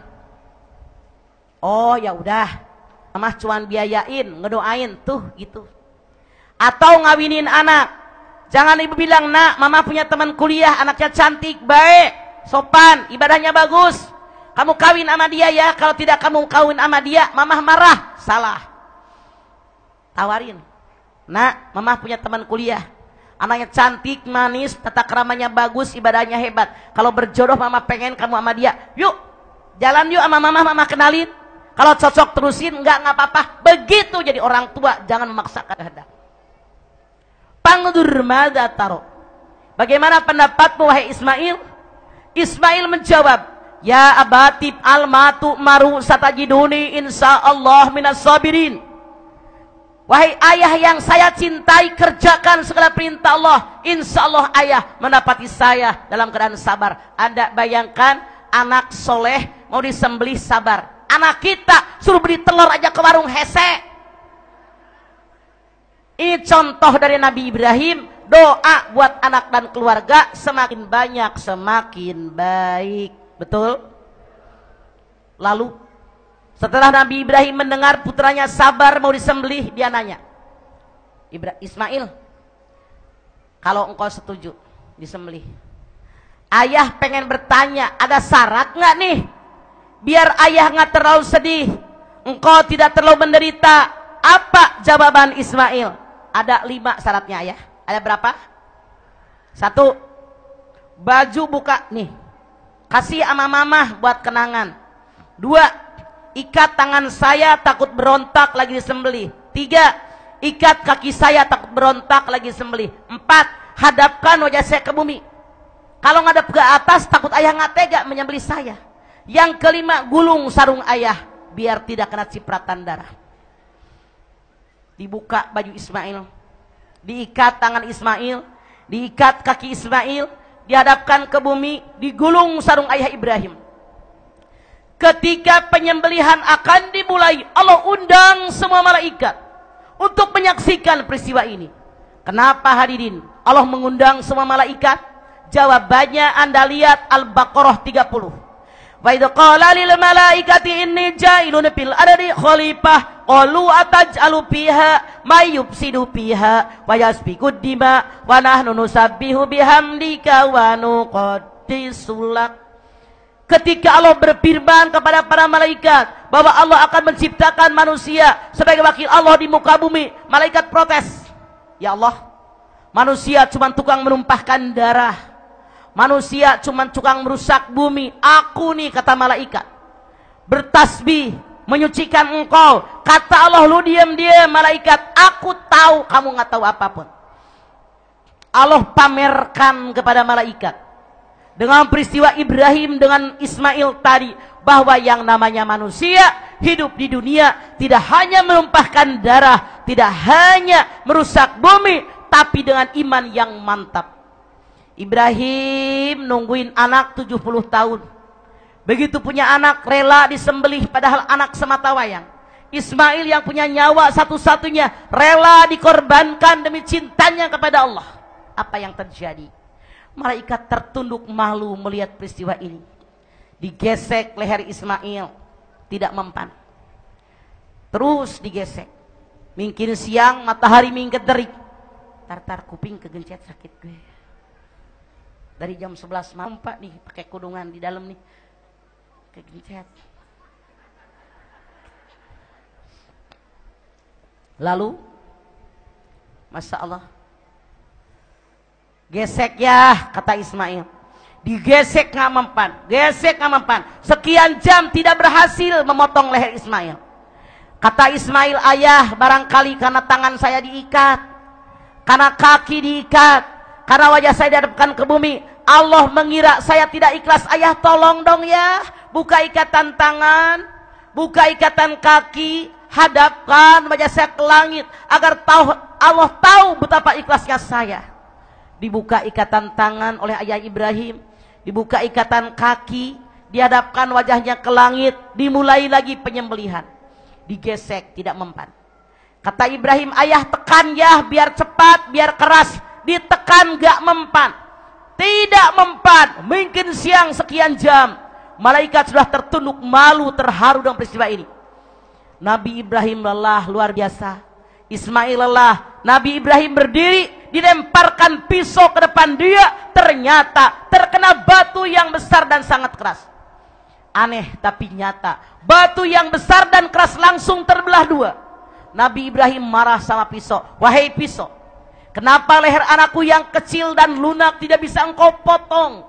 "Oh ya udah, mama cuman biayain, ngedoain tuh gitu." Atau ngawinin anak, jangan ibu bilang, "Nak, mama punya teman kuliah, anaknya cantik, baik, sopan, ibadahnya bagus. Kamu kawin sama dia ya, kalau tidak kamu kawin sama dia, mama marah." Salah. Tawarin, "Nak, mama punya teman kuliah, anaknya cantik, manis, tata keramanya bagus, ibadahnya hebat. Kalau berjodoh mama pengen kamu sama dia. Yuk, Jalan yuk sama mama kenalin. Kalau cocok terusin, enggak apa-apa. Begitu jadi orang tua, jangan memaksakan kehendak. Pangdur madza taro. Bagaimana pendapatmu wahai Ismail? Ismail menjawab, ya abatib al-matu maru satajiduni insyaallah minas sabirin. Wahai ayah yang saya cintai, kerjakan segala perintah Allah. Insyaallah ayah mendapati saya dalam keadaan sabar. Anda bayangkan anak soleh mau disembelih sabar. Anak kita suruh beli telur aja ke warung hese. Ini contoh dari Nabi Ibrahim. Doa buat anak dan keluarga semakin banyak semakin baik. Betul? Lalu setelah Nabi Ibrahim mendengar putranya sabar mau disembelih, dia nanya, Ismail, kalau engkau setuju disembelih, ayah pengen bertanya, ada syarat nggak nih? Biar ayah nggak terlalu sedih, engkau tidak terlalu menderita. Apa jawaban Ismail? Ada 5 syaratnya ayah. Ada berapa? 1, baju buka nih, kasih sama mama buat kenangan. 2, ikat tangan saya takut berontak lagi disembelih. 3, ikat kaki saya takut berontak lagi disembelih. 4, hadapkan wajah saya ke bumi. Kalau ngadep ke atas takut ayah nggak tega menyembelih saya. Yang kelima, gulung sarung ayah biar tidak kena cipratan darah. Dibuka baju Ismail, diikat tangan Ismail, diikat kaki Ismail, dihadapkan ke bumi, digulung sarung ayah Ibrahim. Ketika penyembelihan akan dimulai, Allah undang semua malaikat untuk menyaksikan peristiwa ini. Kenapa hadirin Allah mengundang semua malaikat? Jawabannya Anda lihat Al-Baqarah 30. Wa idz qala lil malaikati inni ja'ilun fil ardi khalifah qalu ataj'alu fiha may yufsidu fiha wa yasfiku dima wa nahnu nusabbihu bihamdika wa nuqaddisu lak. Ketika Allah berfirman kepada para malaikat bahwa Allah akan menciptakan manusia sebagai wakil Allah di muka bumi, malaikat protes, ya Allah, manusia cuma tukang menumpahkan darah, manusia cuma tukang merusak bumi. Aku nih, kata malaikat, bertasbih menyucikan engkau. Kata Allah, lu diam-diam malaikat, aku tahu kamu nggak tahu apapun. Allah pamerkan kepada malaikat dengan peristiwa Ibrahim dengan Ismail tadi, bahwa yang namanya manusia hidup di dunia tidak hanya menumpahkan darah, tidak hanya merusak bumi, tapi dengan iman yang mantap. Ibrahim nungguin anak 70 tahun. Begitu punya anak, rela disembelih padahal anak semata wayang. Ismail yang punya nyawa satu-satunya rela dikorbankan demi cintanya kepada Allah. Apa yang terjadi? Malaikat tertunduk malu melihat peristiwa ini. Digesek leher Ismail, tidak mempan. Terus digesek. Mungkin siang matahari mingket terik. Tar kuping kegencet sakit gue. Dari jam 11 malam Pak nih pakai kudungan di dalam nih. Kegencet. Lalu Masya Allah, gesek ya, kata Ismail. Digesek nggak mempan, gesek nggak mempan. Sekian jam tidak berhasil memotong leher Ismail. Kata Ismail, ayah, barangkali karena tangan saya diikat, karena kaki diikat, karena wajah saya dihadapkan ke bumi, Allah mengira saya tidak ikhlas. Ayah, tolong dong ya, buka ikatan tangan, buka ikatan kaki, hadapkan wajah saya ke langit, agar Allah tahu betapa ikhlasnya saya. Dibuka ikatan tangan oleh ayah Ibrahim, dibuka ikatan kaki, dihadapkan wajahnya ke langit, dimulai lagi penyembelihan. Digesek, tidak mempan. Kata Ibrahim, ayah tekan ya, biar cepat, biar keras. Ditekan gak mempan, tidak mempan. Mungkin siang sekian jam, malaikat sudah tertunduk malu, terharu dengan peristiwa ini. Nabi Ibrahim lelah luar biasa, Ismail lelah. Nabi Ibrahim berdiri, dilemparkan pisau ke depan dia, ternyata terkena batu yang besar dan sangat keras. Aneh tapi nyata, batu yang besar dan keras langsung terbelah dua. Nabi Ibrahim marah sama pisau, wahai pisau, kenapa leher anakku yang kecil dan lunak tidak bisa engkau potong?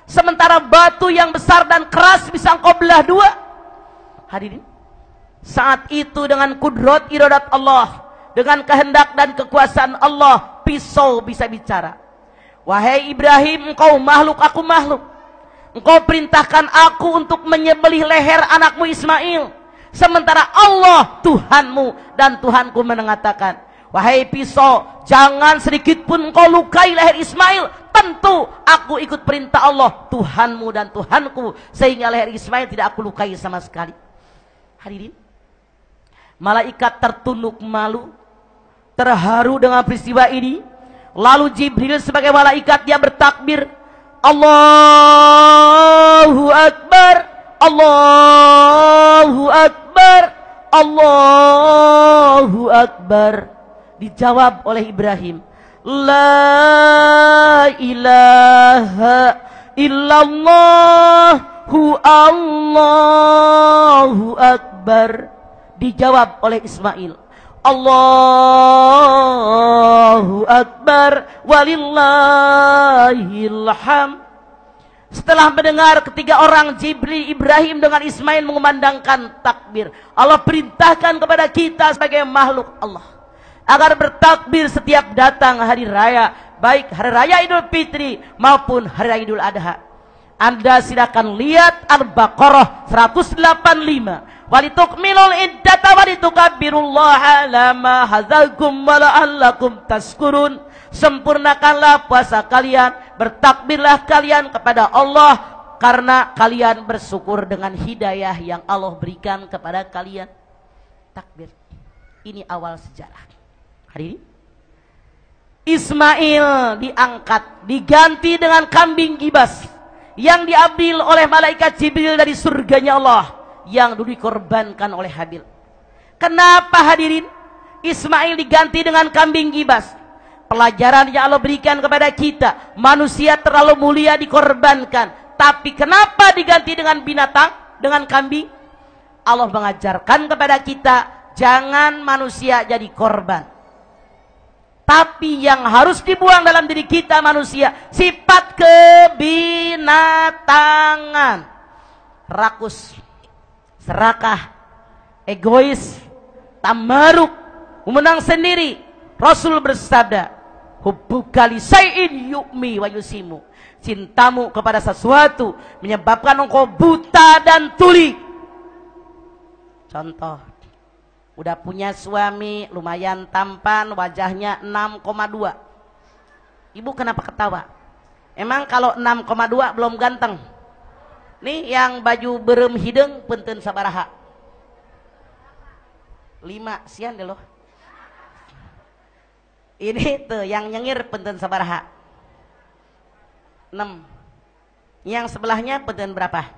sementara batu yang besar dan keras bisa engkau belah dua. Hadirin, saat itu dengan kudrat iradat Allah, dengan kehendak dan kekuasaan Allah, pisau bisa bicara. Wahai Ibrahim, engkau makhluk, aku makhluk. Engkau perintahkan aku untuk menyembelih leher anakmu Ismail, sementara Allah Tuhanmu dan Tuhanku mengatakan, wahai pisau, jangan sedikit pun engkau lukai leher Ismail. Tentu aku ikut perintah Allah Tuhanmu dan Tuhanku, sehingga leher Ismail tidak aku lukai sama sekali. Hadirin, malaikat tertunduk malu, terharu dengan peristiwa ini. Lalu Jibril sebagai malaikat dia bertakbir, Allahu Akbar, Allahu Akbar, Allahu Akbar. Dijawab oleh Ibrahim, La ilaha illallahu Allahu Akbar. Dijawab oleh Ismail, Allahu Akbar walillahil hamd. Setelah mendengar ketiga orang Jibril, Ibrahim dengan Ismail mengumandangkan takbir, Allah perintahkan kepada kita sebagai makhluk Allah agar bertakbir setiap datang hari raya, baik hari raya Idul Fitri maupun hari raya Idul Adha. Anda silakan lihat Al-Baqarah 185. Walitukmilul iddata walitukabbirullaha ala ma hazakum wa la'allakum tashkurun. Sempurnakanlah puasa kalian, bertakbirlah kalian kepada Allah karena kalian bersyukur dengan hidayah yang Allah berikan kepada kalian. Takbir. Ini awal sejarah. Hari ini Ismail diangkat, diganti dengan kambing gibas yang diambil oleh malaikat Jibril dari surganya Allah, yang dulu dikorbankan oleh Habil. Kenapa hadirin Ismail diganti dengan kambing gibas? Pelajaran yang Allah berikan kepada kita, manusia terlalu mulia dikorbankan, tapi kenapa diganti dengan binatang, dengan kambing? Allah mengajarkan kepada kita, jangan manusia jadi korban, tapi yang harus dibuang dalam diri kita manusia, sifat kebinatangan, rakus, serakah, egois, tamaruk, memenang sendiri. Rasul bersabda, hubbuka li syai'in yu'mi wa yusimu. Cintamu kepada sesuatu menyebabkan engkau buta dan tuli. Contoh, udah punya suami lumayan tampan, wajahnya 6,2. Ibu kenapa ketawa? Emang kalau 6,2 belum ganteng? Nih yang baju berem hidung punten sabaraha? 5 sian deh loh. Ini tuh yang nyengir punten sabaraha? 6. Yang sebelahnya punten berapa?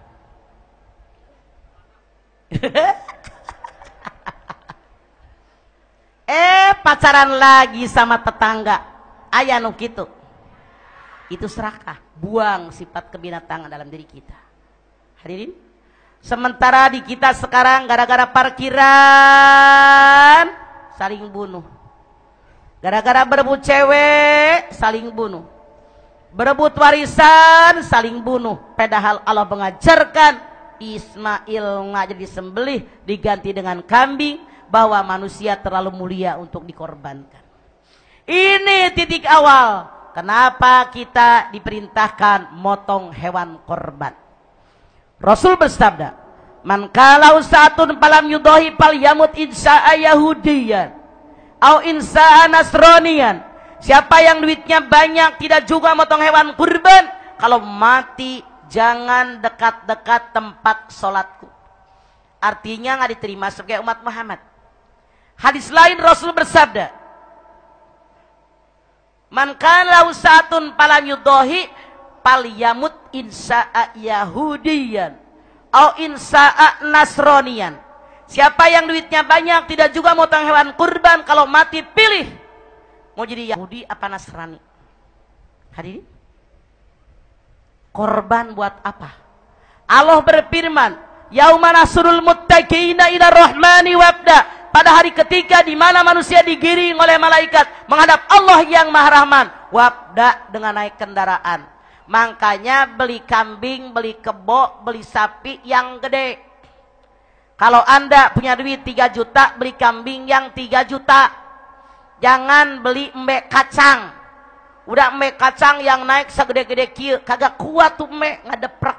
Pacaran lagi sama tetangga, aya nu kitu. Itu serakah, buang sifat kebinatangan dalam diri kita. Hadirin, sementara di kita sekarang gara-gara parkiran saling bunuh, gara-gara berebut cewek saling bunuh, berebut warisan saling bunuh. Padahal Allah mengajarkan Ismail ngajak disembelih diganti dengan kambing, bahwa manusia terlalu mulia untuk dikorbankan. Ini titik awal kenapa kita diperintahkan motong hewan korban. Rasul bersabda, man kalau satun palam yudohi pal yamut insya'a yahudiyan au insya'a nasronian. Siapa yang duitnya banyak tidak juga motong hewan kurban, kalau mati jangan dekat-dekat tempat sholatku. Artinya nggak diterima sebagai umat Muhammad. Hadis lain Rasul bersabda, man kana usatun palam yudohi pal yamut insya'a yahudiyan au insya'a nasronian. Siapa yang duitnya banyak tidak juga motong hewan kurban, kalau mati pilih mau jadi Yahudi apa Nasrani. Hadirin, korban buat apa? Allah berfirman, yauma nasrul muttaqina ila rahmani wabda. Pada hari ketika di mana manusia digiring oleh malaikat menghadap Allah yang Maha Rahman, wabda dengan naik kendaraan. Makanya beli kambing, beli kebo, beli sapi yang gede. Kalau Anda punya duit 3 juta, beli kambing yang 3 juta. Jangan beli embek kacang. Udah embek kacang yang naik segede-gede kieu, kagak kuat tuh embek ngadeprek.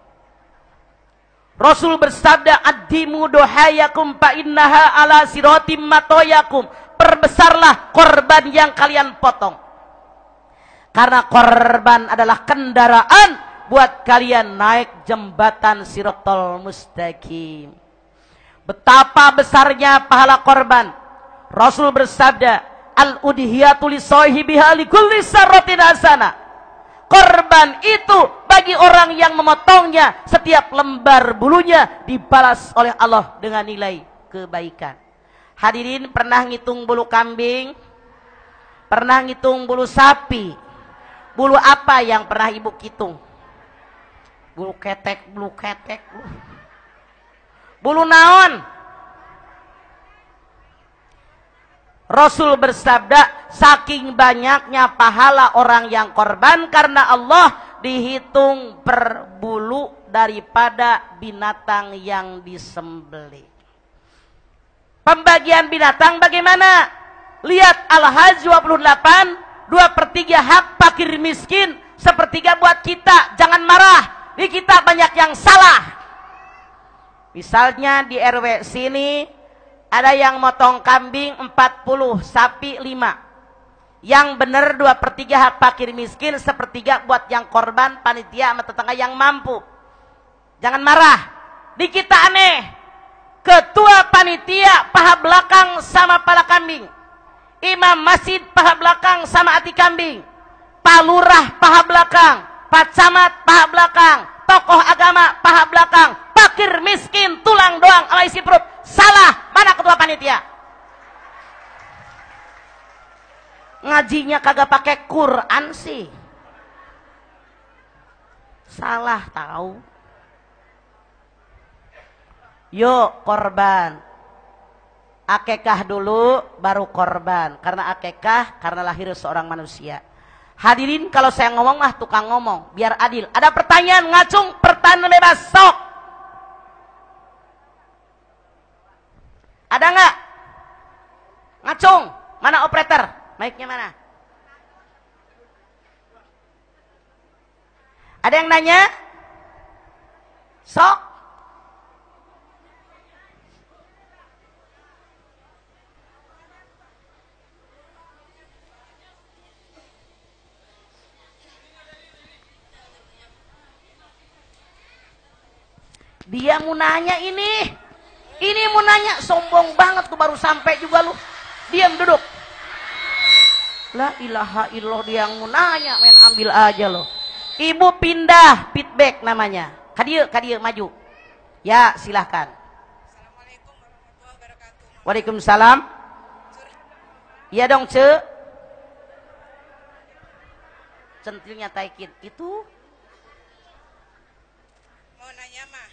Rasul bersabda, "Addimu dohayakum fa innaha ala siratim matoyakum." Perbesarlah korban yang kalian potong. Karena korban adalah kendaraan buat kalian naik jembatan Siratal Mustaqim. Betapa besarnya pahala korban. Rasul bersabda, "Al-udhiyatu li sahibiha li kulli sarratin hasanah." Korban itu bagi orang yang memotongnya, setiap lembar bulunya dibalas oleh Allah dengan nilai kebaikan. Hadirin pernah ngitung bulu kambing? Pernah ngitung bulu sapi? Bulu apa yang pernah ibu hitung? Bulu ketek. Bulu naon? Rasul bersabda, saking banyaknya pahala orang yang korban karena Allah, dihitung per bulu daripada binatang yang disembelih. Pembagian binatang bagaimana? Lihat Al-Hajj 28, 2/3 hak fakir miskin, 1/3 buat kita. Jangan marah, di kita banyak yang salah. Misalnya di RW sini ada yang motong kambing 40, sapi 5. Yang benar 2/3 hak fakir miskin, 1/3 buat yang korban, panitia sama tetangga yang mampu. Jangan marah. Di kita aneh. Ketua panitia paha belakang sama pala kambing. Imam masjid paha belakang sama hati kambing. Pak lurah paha belakang. Pak camat paha belakang. Tokoh agama paha belakang. Fakir miskin tulang doang ala isi perut. Salah. Mana ketua panitia? Ngajinya kagak pakai Quran sih. Salah tahu. Yuk korban. Akekah dulu baru korban. Karena akekah karena lahir seorang manusia. Hadirin, kalau saya ngomong mah tukang ngomong biar adil. Ada pertanyaan ngacung, pertanyaan bebas sok. Ada nggak? Ngacung, mana operator? Mic-nya mana? Ada yang nanya? Sok. Dia mau nanya ini mau nanya, sombong banget tuh, baru sampai juga lu. Diam duduk. La ilaha illallah, dia yang mau nanya, main ambil aja lo. Ibu pindah, feedback namanya. Kadia maju. Ya, silahkan. Assalamualaikum warahmatullahi wabarakatuh. Waalaikumsalam. Iya dong, Ce. Centilnya taikin. Itu Mau nanya mah,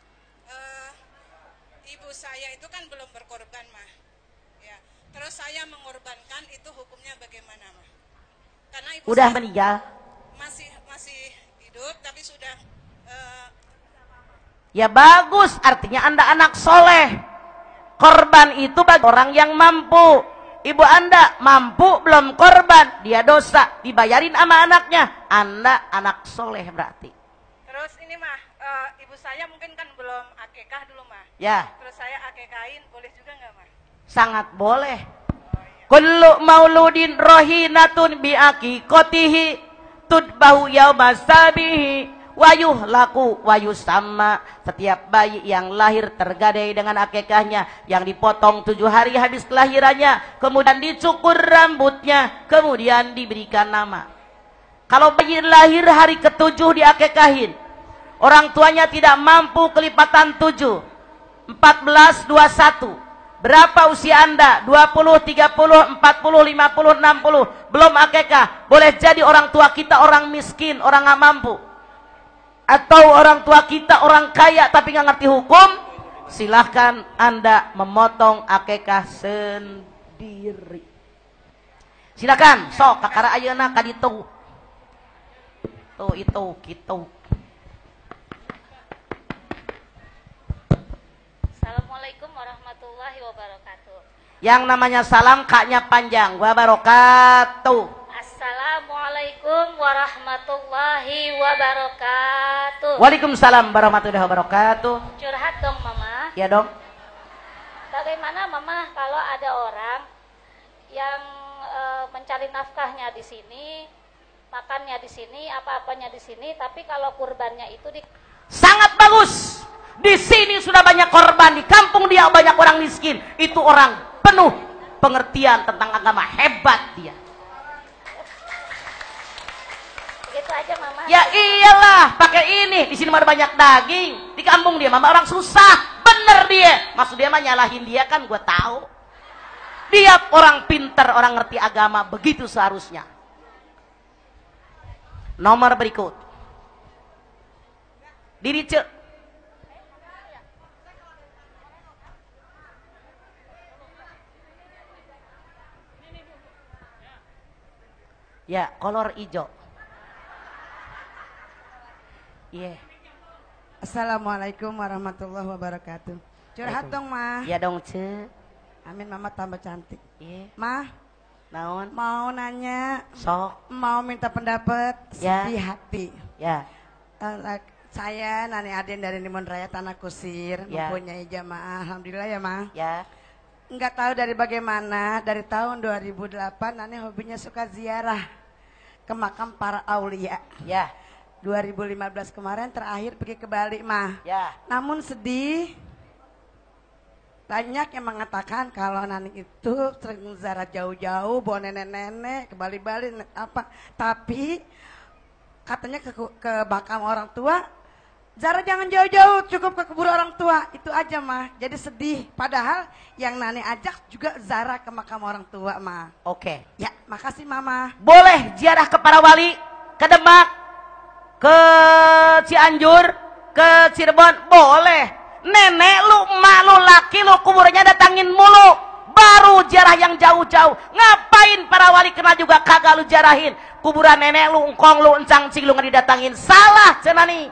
ibu saya itu kan belum berkorban mah, ya. Terus saya mengorbankan, itu hukumnya bagaimana mah? Karena ibu udah saya meninggal. masih hidup, tapi sudah. Ya bagus, artinya Anda anak soleh. Korban itu bagi orang yang mampu. Ibu Anda mampu belum korban, dia dosa, dibayarin sama anaknya. Anda anak soleh berarti. Terus ini mah, ibu saya mungkin kan belum akekah dulu mah. Ya, Terus saya akekahin, boleh juga nggak mah? sangat boleh. Kullu mauludin rohinatun biaqiqatihi tudbahu yauma sabihi wayuh laku wayuh sama. Setiap bayi yang lahir tergadai dengan akekahnya, yang dipotong 7 hari habis kelahirannya, kemudian dicukur rambutnya, kemudian diberikan nama. Kalau bayi lahir hari ke-7 diakekahin, orang tuanya tidak mampu kelipatan 7, 14, 21. Berapa usia Anda? 20, 30, 40, 50, 60. Belum akekah. Boleh jadi orang tua kita orang miskin, orang nggak mampu. Atau orang tua kita orang kaya tapi nggak ngerti hukum. Silahkan Anda memotong akekah sendiri. Silakan, sok kakara ayeuna kaditu. Tuh itu gitu. Assalamualaikum warahmatullahi wabarakatuh. Yang namanya salam kaknya panjang. Wabarakatuh. Assalamualaikum warahmatullahi wabarakatuh. Waalaikumsalam warahmatullahi wabarakatuh. Curhat dong mama. Ya dong. Bagaimana mama kalau ada orang yang mencari nafkahnya di sini, makannya di sini, apa-apanya di sini, tapi kalau kurbannya itu di... Sangat bagus. Di sini sudah banyak korban, di kampung dia banyak orang miskin. Itu orang penuh pengertian tentang agama, hebat dia. Begitu aja mama. Ya iyalah, pakai ini. Di sini mah ada banyak daging. Di kampung dia mama orang susah. Bener dia. Maksud dia mah nyalahin dia kan gue tahu. Dia orang pinter, orang ngerti agama, begitu seharusnya. Nomor berikut. Diri cek. Ya, kolor hijau. Iya. Yeah. Assalamualaikum warahmatullahi wabarakatuh. Curhat dong, Mah. Ya dong, Ce. Amin, Mama tambah cantik. Iya. Mah, naon? mau nanya, Sok. mau minta pendapat Ya. sedih hati. Ya. Saya Nani Aden dari Limun Raya Tanah Kusir, Ya. mempunyai jamaah. Alhamdulillah ya, Mah. Ya. Enggak tahu dari bagaimana, dari tahun 2008 Nani hobinya suka ziarah ke makam para aulia. Ya. 2015 kemarin terakhir pergi ke Bali, Mah. Ya. Namun sedih, banyak yang mengatakan kalau Nani itu sering ziarah jauh-jauh, bawa nenek-nenek ke Bali-Bali apa. Tapi katanya ke makam orang tua, ziarah jangan jauh-jauh, cukup ke kubur orang tua. Itu aja, Mah. Jadi sedih. Padahal yang Nani ajak juga ziarah ke makam orang tua, Mah. Oke. Ya, makasih Mama. Boleh ziarah ke para wali, ke Demak, ke Cianjur, ke Cirebon, boleh. Nenek lu, emak lu, laki lu, kuburnya datangin mulu. Baru ziarah yang jauh-jauh. Ngapain para wali kena juga kagak lu ziarahin. Kuburan nenek lu, engkong lu, encang cing lu nggak didatangin. Salah cenani.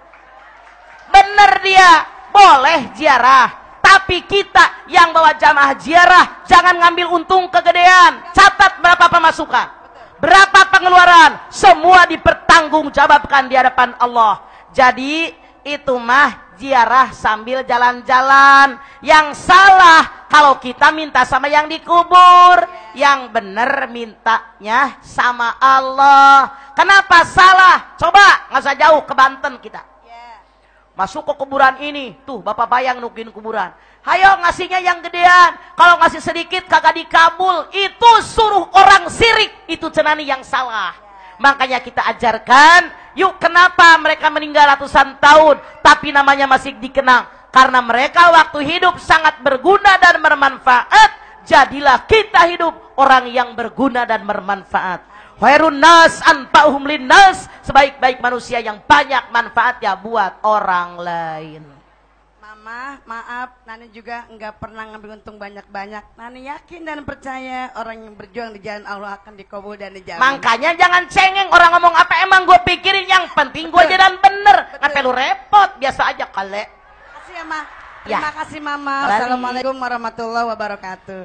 Bener dia, boleh ziarah. Tapi kita yang bawa jamaah ziarah, jangan ngambil untung kegedean. Catat berapa pemasukan, berapa pengeluaran, semua dipertanggungjawabkan di hadapan Allah. Jadi itu mah ziarah sambil jalan-jalan. Yang salah kalau kita minta sama yang dikubur, yang bener mintanya sama Allah. Kenapa salah? Coba nggak usah jauh ke Banten kita. Masuk ke kuburan ini, tuh bapak bayang nukin kuburan. Hayo ngasihnya yang gedean, kalau ngasih sedikit kagak dikabul. Itu suruh orang sirik, itu cenani yang salah. Makanya kita ajarkan, yuk kenapa mereka meninggal ratusan tahun, tapi namanya masih dikenang. Karena mereka waktu hidup sangat berguna dan bermanfaat. Jadilah kita hidup orang yang berguna dan bermanfaat. Khairun nas anfa'uhum linnas, sebaik-baik manusia yang banyak manfaatnya buat orang lain. Mama, maaf, Nani juga enggak pernah ngambil untung banyak-banyak. Nani yakin dan percaya orang yang berjuang di jalan Allah akan dikabul dan dijamin. Makanya jangan cengeng orang ngomong apa, emang gue pikirin yang penting gue jalan bener. Ngapain lu repot, biasa aja kali. Makasih ya, Ma. Ya. Terima kasih, Mama. Balik. Assalamualaikum warahmatullahi wabarakatuh.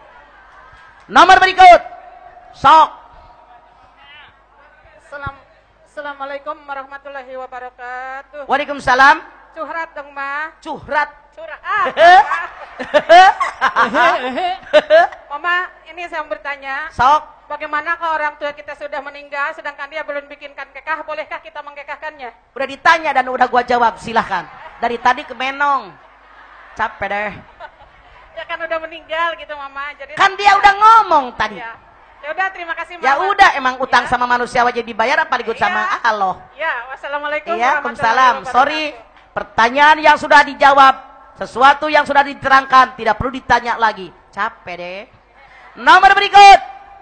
Nomor berikut. Sok. Assalamualaikum warahmatullahi wabarakatuh. Waalaikumsalam. Curhat dong, Ma. Curhat. Curhat. Mama, ini saya mau bertanya. Sok. Bagaimana kalau orang tua kita sudah meninggal sedangkan dia belum bikinkan kekah, bolehkah kita mengkekahkannya? Udah ditanya dan udah gua jawab, silahkan. Dari tadi ke menong. Capek deh. Ya kan udah meninggal gitu, Mama. Jadi Kan dia udah ngomong tadi. Ya. Ya udah, terima kasih, Mama. Ya udah, emang utang Ya. sama manusia wajib dibayar apa ikut sama Allah? Ya, wassalamualaikum Iya, warahmatullahi Waalaikumsalam. Sorry, wabarakatuh. pertanyaan yang sudah dijawab, sesuatu yang sudah diterangkan, tidak perlu ditanya lagi. Capek deh. Nomor berikut.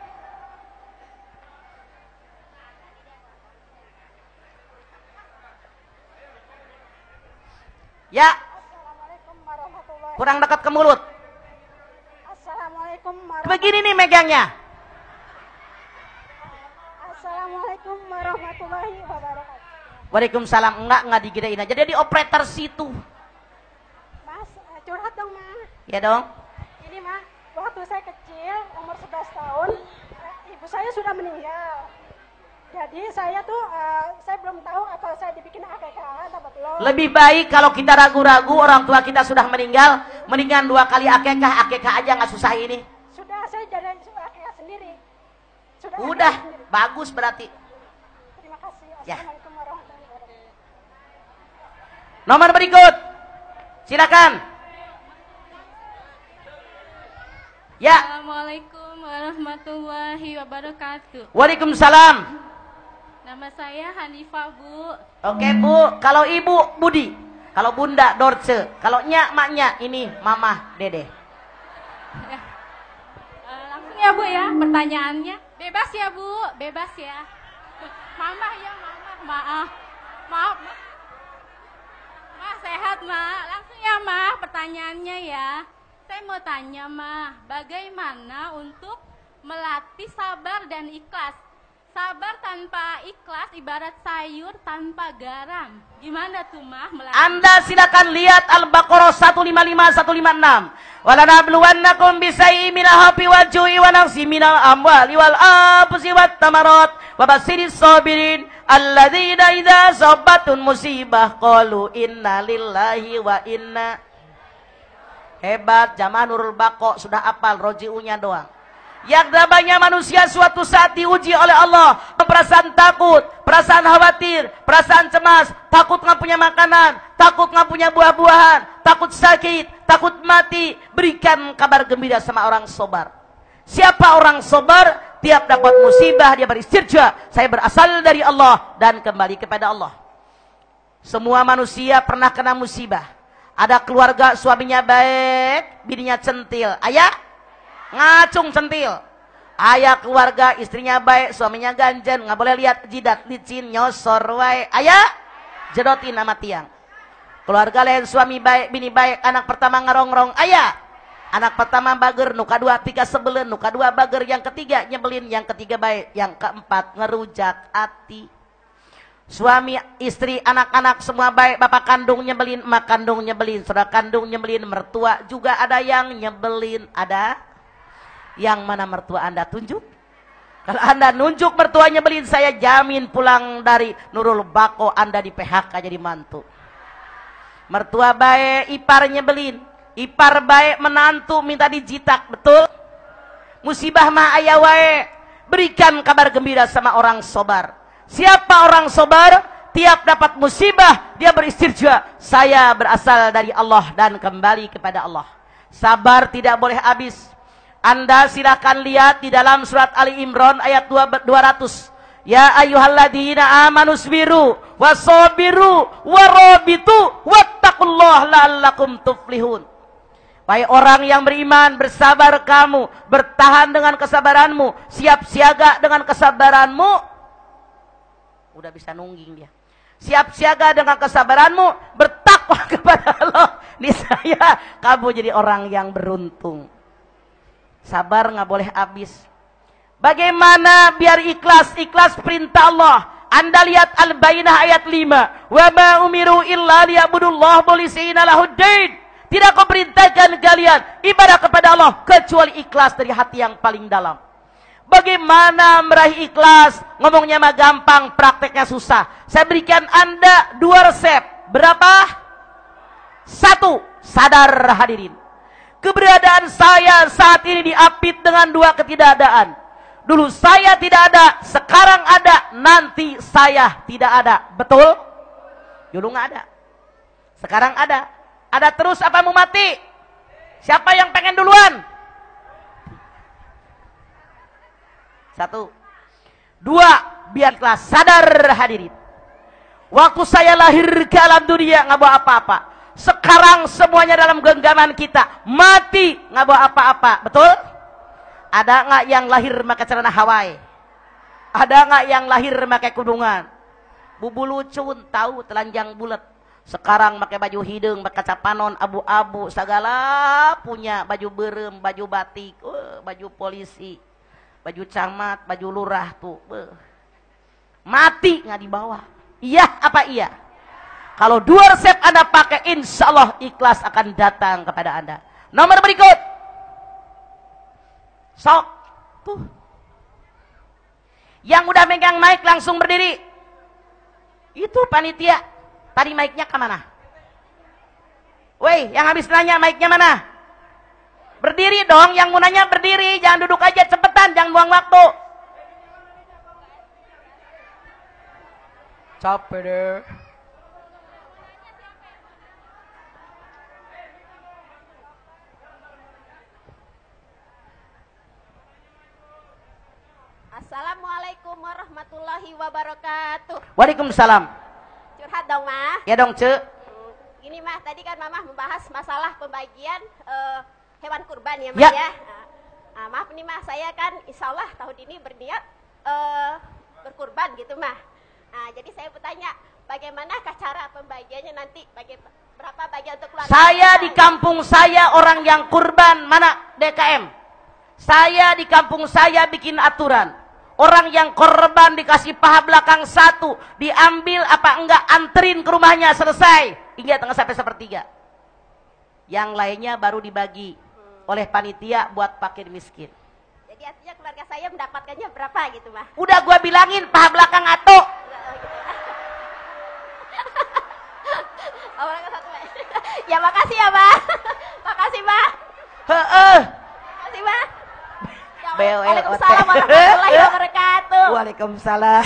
Ya, kurang dekat ke mulut. Assalamualaikum Begini nih megangnya. Assalamualaikum warahmatullahi warahmatullahi wabarakatuh. Waalaikumsalam. Enggak digedein aja. Dia di operator situ. Mas, curhat dong, Ma. Ya dong. Ini, Ma, waktu saya kecil, umur 11 tahun, ibu saya sudah meninggal. Jadi saya tuh, saya belum tahu apa saya dibikin akekah atau belum. Lebih baik kalau kita ragu-ragu orang tua kita sudah meninggal, mendingan 2 kali akekah aja nggak susah ini. Sudah, saya jadi akekah sendiri. Udah, bagus berarti. Terima kasih. Ya. Assalamualaikum warahmatullahi wabarakatuh. Nomor berikut. Silakan. Ya. Assalamualaikum warahmatullahi wabarakatuh. Waalaikumsalam. Nama saya Hanifah, Bu. Oke, Bu. Kalau Ibu Budi, kalau Bunda Dorce, kalau Nyak maknya ini Mama Dede. Langsung ya, Bu ya, pertanyaannya. Bebas ya, Bu, bebas ya. Mama ya, Mama. Maaf. Ma, sehat, Ma. Langsung ya, Ma, pertanyaannya ya. Saya mau tanya, Ma, bagaimana untuk melatih sabar dan ikhlas? Sabar tanpa ikhlas ibarat sayur tanpa garam. Gimana tuh, Ma? Anda silakan lihat Al-Baqarah 155 156. Walanabluwannakum bisayyin minal khawfi wal ju'i wa naqsin minal amwali wal anfusi wat thamarat wa basyiris sabirin alladzina idza asabatun musibah qalu inna lillahi wa inna. Hebat, jamaah Nurul Baqo sudah hafal rojiunya doang. Yang namanya manusia suatu saat diuji oleh Allah. Perasaan takut, perasaan khawatir, perasaan cemas, takut nggak punya makanan, takut nggak punya buah-buahan, takut sakit, takut mati. Berikan kabar gembira sama orang sobar. Siapa orang sobar? Tiap dapat musibah dia beristirja. Saya berasal dari Allah dan kembali kepada Allah. Semua manusia pernah kena musibah. Ada keluarga suaminya baik, bininya centil. Ayah? Ngacung centil. Ayah keluarga istrinya baik, suaminya ganjen, nggak boleh lihat jidat, licin, nyosor wae. Ayah jedotin nama tiang. Keluarga lain suami baik, bini baik, anak pertama ngerongrong. Ayah anak pertama bager, nuka 2 3 sebelen, nuka 2 bager, yang ketiga nyebelin, yang ketiga baik, yang keempat ngerujak hati. Suami, istri, anak-anak semua baik, bapak kandung nyebelin, emak kandung nyebelin, saudara kandung nyebelin, mertua juga ada yang nyebelin. Ada? Yang mana mertua Anda tunjuk? Kalau Anda nunjuk mertua nyebelin, saya jamin pulang dari Nurul Baqo Anda di PHK jadi mantu. Mertua baik, ipar nyebelin. Ipar baik, menantu minta dijitak, betul? Musibah mah aya wae. Berikan kabar gembira sama orang sobar. Siapa orang sobar? Tiap dapat musibah, dia beristirja. Saya berasal dari Allah dan kembali kepada Allah. Sabar tidak boleh habis. Anda silakan lihat di dalam surat Ali Imran ayat 200. Ya ayyuhalladzina amanu sabiru wasabiru warabitu wattaqullaha la'allakum tuflihun. Wahai orang yang beriman, bersabar kamu, bertahan dengan kesabaranmu, siap siaga dengan kesabaranmu. Udah bisa nungging dia. Siap siaga dengan kesabaranmu, bertakwa kepada Allah. Niscaya kamu jadi orang yang beruntung. Sabar nggak boleh habis. Bagaimana biar ikhlas? Ikhlas perintah Allah. Anda lihat Al-Bayyinah ayat 5. Wa ma umiru illa liya'budullaha mukhlishina lahuddin. Tidak kau perintahkan kalian ibadah kepada Allah kecuali ikhlas dari hati yang paling dalam. Bagaimana meraih ikhlas? Ngomongnya mah gampang, prakteknya susah. Saya berikan Anda 2 resep. Berapa? 1. Sadar hadirin. Keberadaan saya saat ini diapit dengan 2 ketidakadaan. Dulu saya tidak ada, sekarang ada, nanti saya tidak ada. Betul? Dulu nggak ada. Sekarang ada. Ada terus apa mau mati? Siapa yang pengen duluan? 1. 2. Biarlah sadar hadirin. Waktu saya lahir ke alam dunia nggak bawa apa-apa. Sekarang semuanya dalam genggaman kita. Mati nggak bawa apa-apa. Betul? Ada nggak yang lahir pakai celana Hawaii? Ada nggak yang lahir pakai kudungan? Bubu lucun tahu telanjang bulat. Sekarang pakai baju hidung, pakai capanon, abu-abu, segala punya baju berem, baju batik, baju polisi, baju camat, baju lurah tuh. Mati nggak dibawa. Iya apa iya? Kalau 2 resep Anda pakai, insya Allah ikhlas akan datang kepada Anda. Nomor berikut. Sok. Tuh. Yang udah megang mic langsung berdiri. Itu panitia. Tadi mic-nya kemana? Woi, yang habis nanya mic-nya mana? Berdiri dong, yang mau nanya berdiri. Jangan duduk aja, cepetan, jangan buang waktu. Capek deh. Assalamualaikum warahmatullahi wabarakatuh. Waalaikumsalam. Curhat dong, Mah. Ya dong, Ce. Gini, Mah, tadi kan Mama membahas masalah pembagian hewan kurban ya, Mah Ya. ya. Maaf nih, Mah, saya kan insya Allah tahun ini berniat berkurban gitu, Mah. Jadi saya bertanya, bagaimanakah cara pembagiannya nanti? Berapa bagian untuk keluarga? Saya di kampung saya orang yang kurban, mana DKM? Saya di kampung saya bikin aturan. Orang yang korban dikasih paha belakang 1, diambil apa enggak, anterin ke rumahnya, selesai. Hingga tengah sampai 1/3. Yang lainnya baru dibagi oleh panitia buat fakir miskin. Jadi artinya keluarga saya mendapatkannya berapa gitu, Mah? Udah gua bilangin paha belakang ato. Ya makasih ya, Mah. Makasih, Mah. Heeh. Makasih, Mah. BOL. Waalaikumsalam warahmatullahi wabarakatuh. Waalaikumsalam.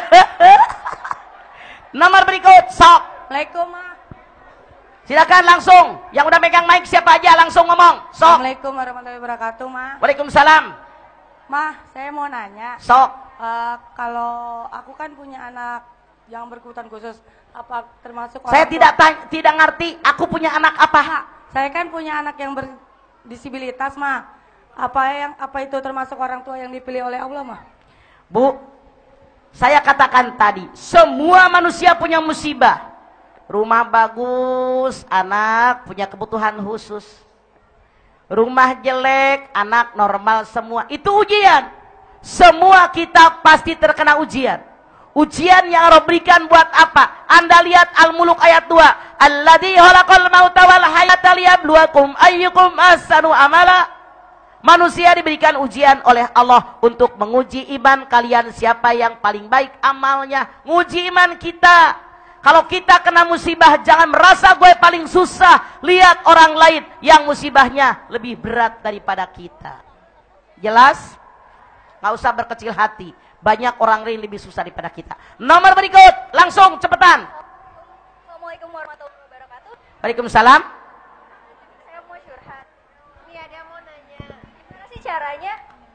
Nomor berikut, sok. Assalamualaikum, Ma. Silakan langsung. Yang udah megang mic siapa aja langsung ngomong. Sok. Assalamualaikum warahmatullahi wabarakatuh, Ma. Waalaikumsalam. Ma, saya mau nanya. Sok. Kalau aku kan punya anak yang berkebutuhan khusus, apa termasuk Saya orang tidak ngerti. Aku punya anak apa? Saya kan punya anak yang berdisabilitas, Ma. Apa itu termasuk orang tua yang dipilih oleh Allah, Ma? Bu, saya katakan tadi, semua manusia punya musibah. Rumah bagus, anak punya kebutuhan khusus. Rumah jelek, anak normal semua. Itu ujian. Semua kita pasti terkena ujian. Ujian yang Allah berikan buat apa? Anda lihat Al-Muluk ayat 2. Alladzi khalaqal mauta wal hayata liyabluwakum ayyukum ahsanu amala. Manusia diberikan ujian oleh Allah untuk menguji iman kalian, siapa yang paling baik amalnya. Nguji iman kita. Kalau kita kena musibah, jangan merasa gue paling susah. Lihat orang lain yang musibahnya lebih berat daripada kita. Jelas? Gak usah berkecil hati. Banyak orang lain lebih susah daripada kita. Nomor berikut, langsung cepetan. Assalamualaikum warahmatullahi wabarakatuh. Waalaikumsalam. Saya mau curhat. Ini ada mau nanya, gimana sih caranya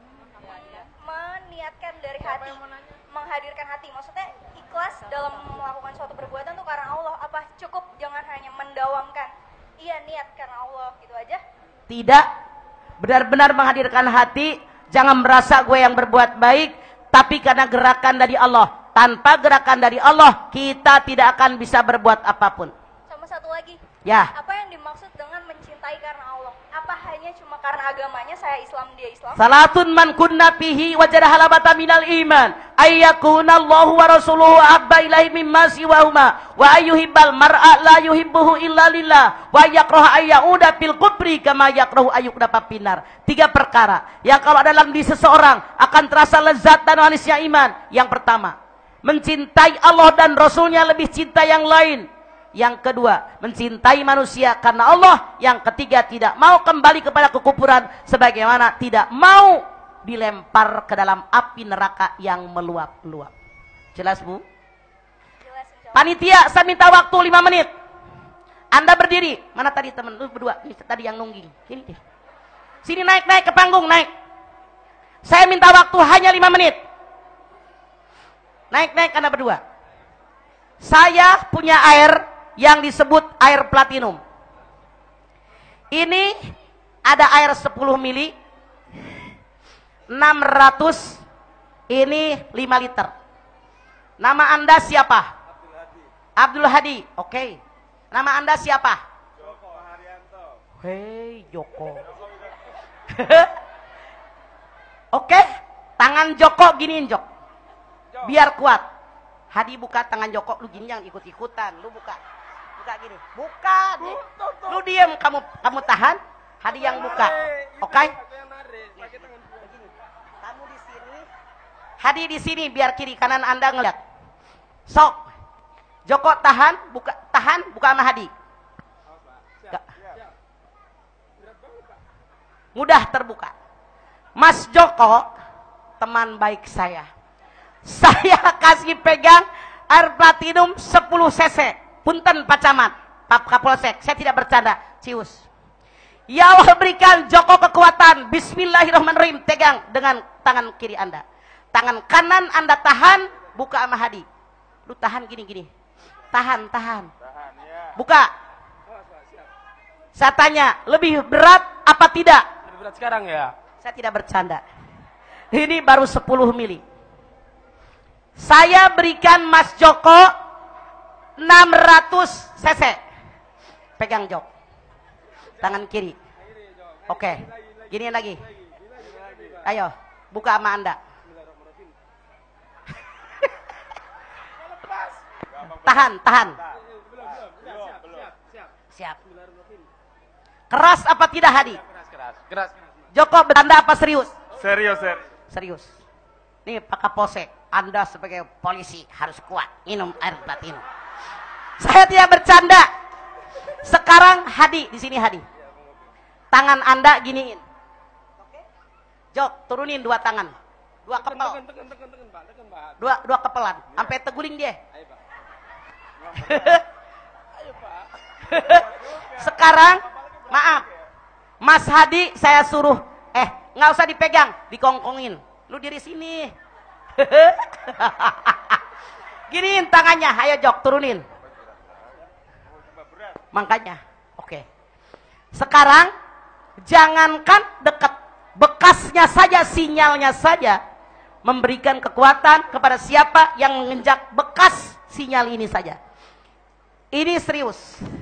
meniatkan dari hati, menghadirkan hati? Maksudnya ikhlas dalam melakukan suatu perbuatan tuh karena Allah. Apa cukup jangan hanya mendawamkan, iya niat karena Allah gitu aja? Tidak. Benar-benar menghadirkan hati. Jangan merasa gue yang berbuat baik, tapi karena gerakan dari Allah. Tanpa gerakan dari Allah, kita tidak akan bisa berbuat apapun. Sama satu lagi. Ya. Apa yang dimaksud dengan mencintai karena Allah? Apa hanya cuma karena agamanya, saya Islam, dia Islam? Salatun man kunna fihi wajada halabata minal iman. Ayyakuna Allahu wa rasuluhu abba ilahi mimma siwahuma. Wa ayyuhibbal mar'a la yuhibbuhu illa lillah. Wa yakraha ayyauda fil kubri kama yakrahu ayyuda papinar. 3 perkara yang kalau ada dalam diri seseorang akan terasa lezat dan manisnya iman. Yang pertama, mencintai Allah dan Rasulnya lebih cinta yang lain. Yang kedua, mencintai manusia karena Allah. Yang ketiga, tidak mau kembali kepada kekufuran, sebagaimana tidak mau dilempar ke dalam api neraka yang meluap-luap. Jelas, Bu? Jelas. Panitia, saya minta waktu 5 menit. Anda berdiri. Mana tadi teman lu berdua? Ini tadi yang nungging. Sini dia. Sini naik ke panggung, naik. Saya minta waktu hanya 5 menit. Naik Anda berdua. Saya punya air yang disebut air platinum. Ini ada air 10 mili, 600, ini 5 liter. Nama Anda siapa? Abdul Hadi. Oke. Nama Anda siapa? Joko Haryanto. Hei Joko. Oke. Tangan Joko giniin, Jok. Biar kuat. Hadi buka tangan Joko, lu gini jangan ikut-ikutan. Lu buka gini. Buka. Lu diam, kamu tahan. Hadi yang buka. Oke? Kamu di sini. Hadi di sini biar kiri kanan Anda ngeliat. Sok. Joko tahan, buka sama Hadi. Mudah terbuka. Mas Joko, teman baik saya. Saya kasih pegang air platinum 10 cc. Punten Pak Camat, Pak Kapolsek, saya tidak bercanda. Cius. Ya Allah berikan Joko kekuatan. Bismillahirrahmanirrahim. Pegang dengan tangan kiri Anda. Tangan kanan Anda tahan, buka sama Hadi. Lu tahan gini. Tahan. Buka. Saya tanya, lebih berat apa tidak? Lebih berat sekarang ya? Saya tidak bercanda. Ini baru 10 mili. Saya berikan Mas Joko 600 cc. Pegang Jok. Tangan kiri. Oke. Gini lagi. Ayo, buka sama Anda. Tahan. Siap. Keras apa tidak Hadi? Keras. Joko bercanda apa serius? Serius. Nih Pak Kapolsek, Anda sebagai polisi harus kuat. Minum air platinum. Saya tidak bercanda. Sekarang Hadi, di sini Hadi. Tangan Anda giniin. Jok, turunin 2 tangan. 2 kepel. Dua kepelan. Sampai teguling dia. Sekarang, maaf. Mas Hadi saya suruh, nggak usah dipegang, dikongkongin. Lu diri sini. Giniin tangannya, ayo Jok, turunin. Makanya, oke. Sekarang, jangankan dekat, bekasnya saja, sinyalnya saja, memberikan kekuatan kepada siapa yang menginjak bekas sinyal ini saja. Ini serius.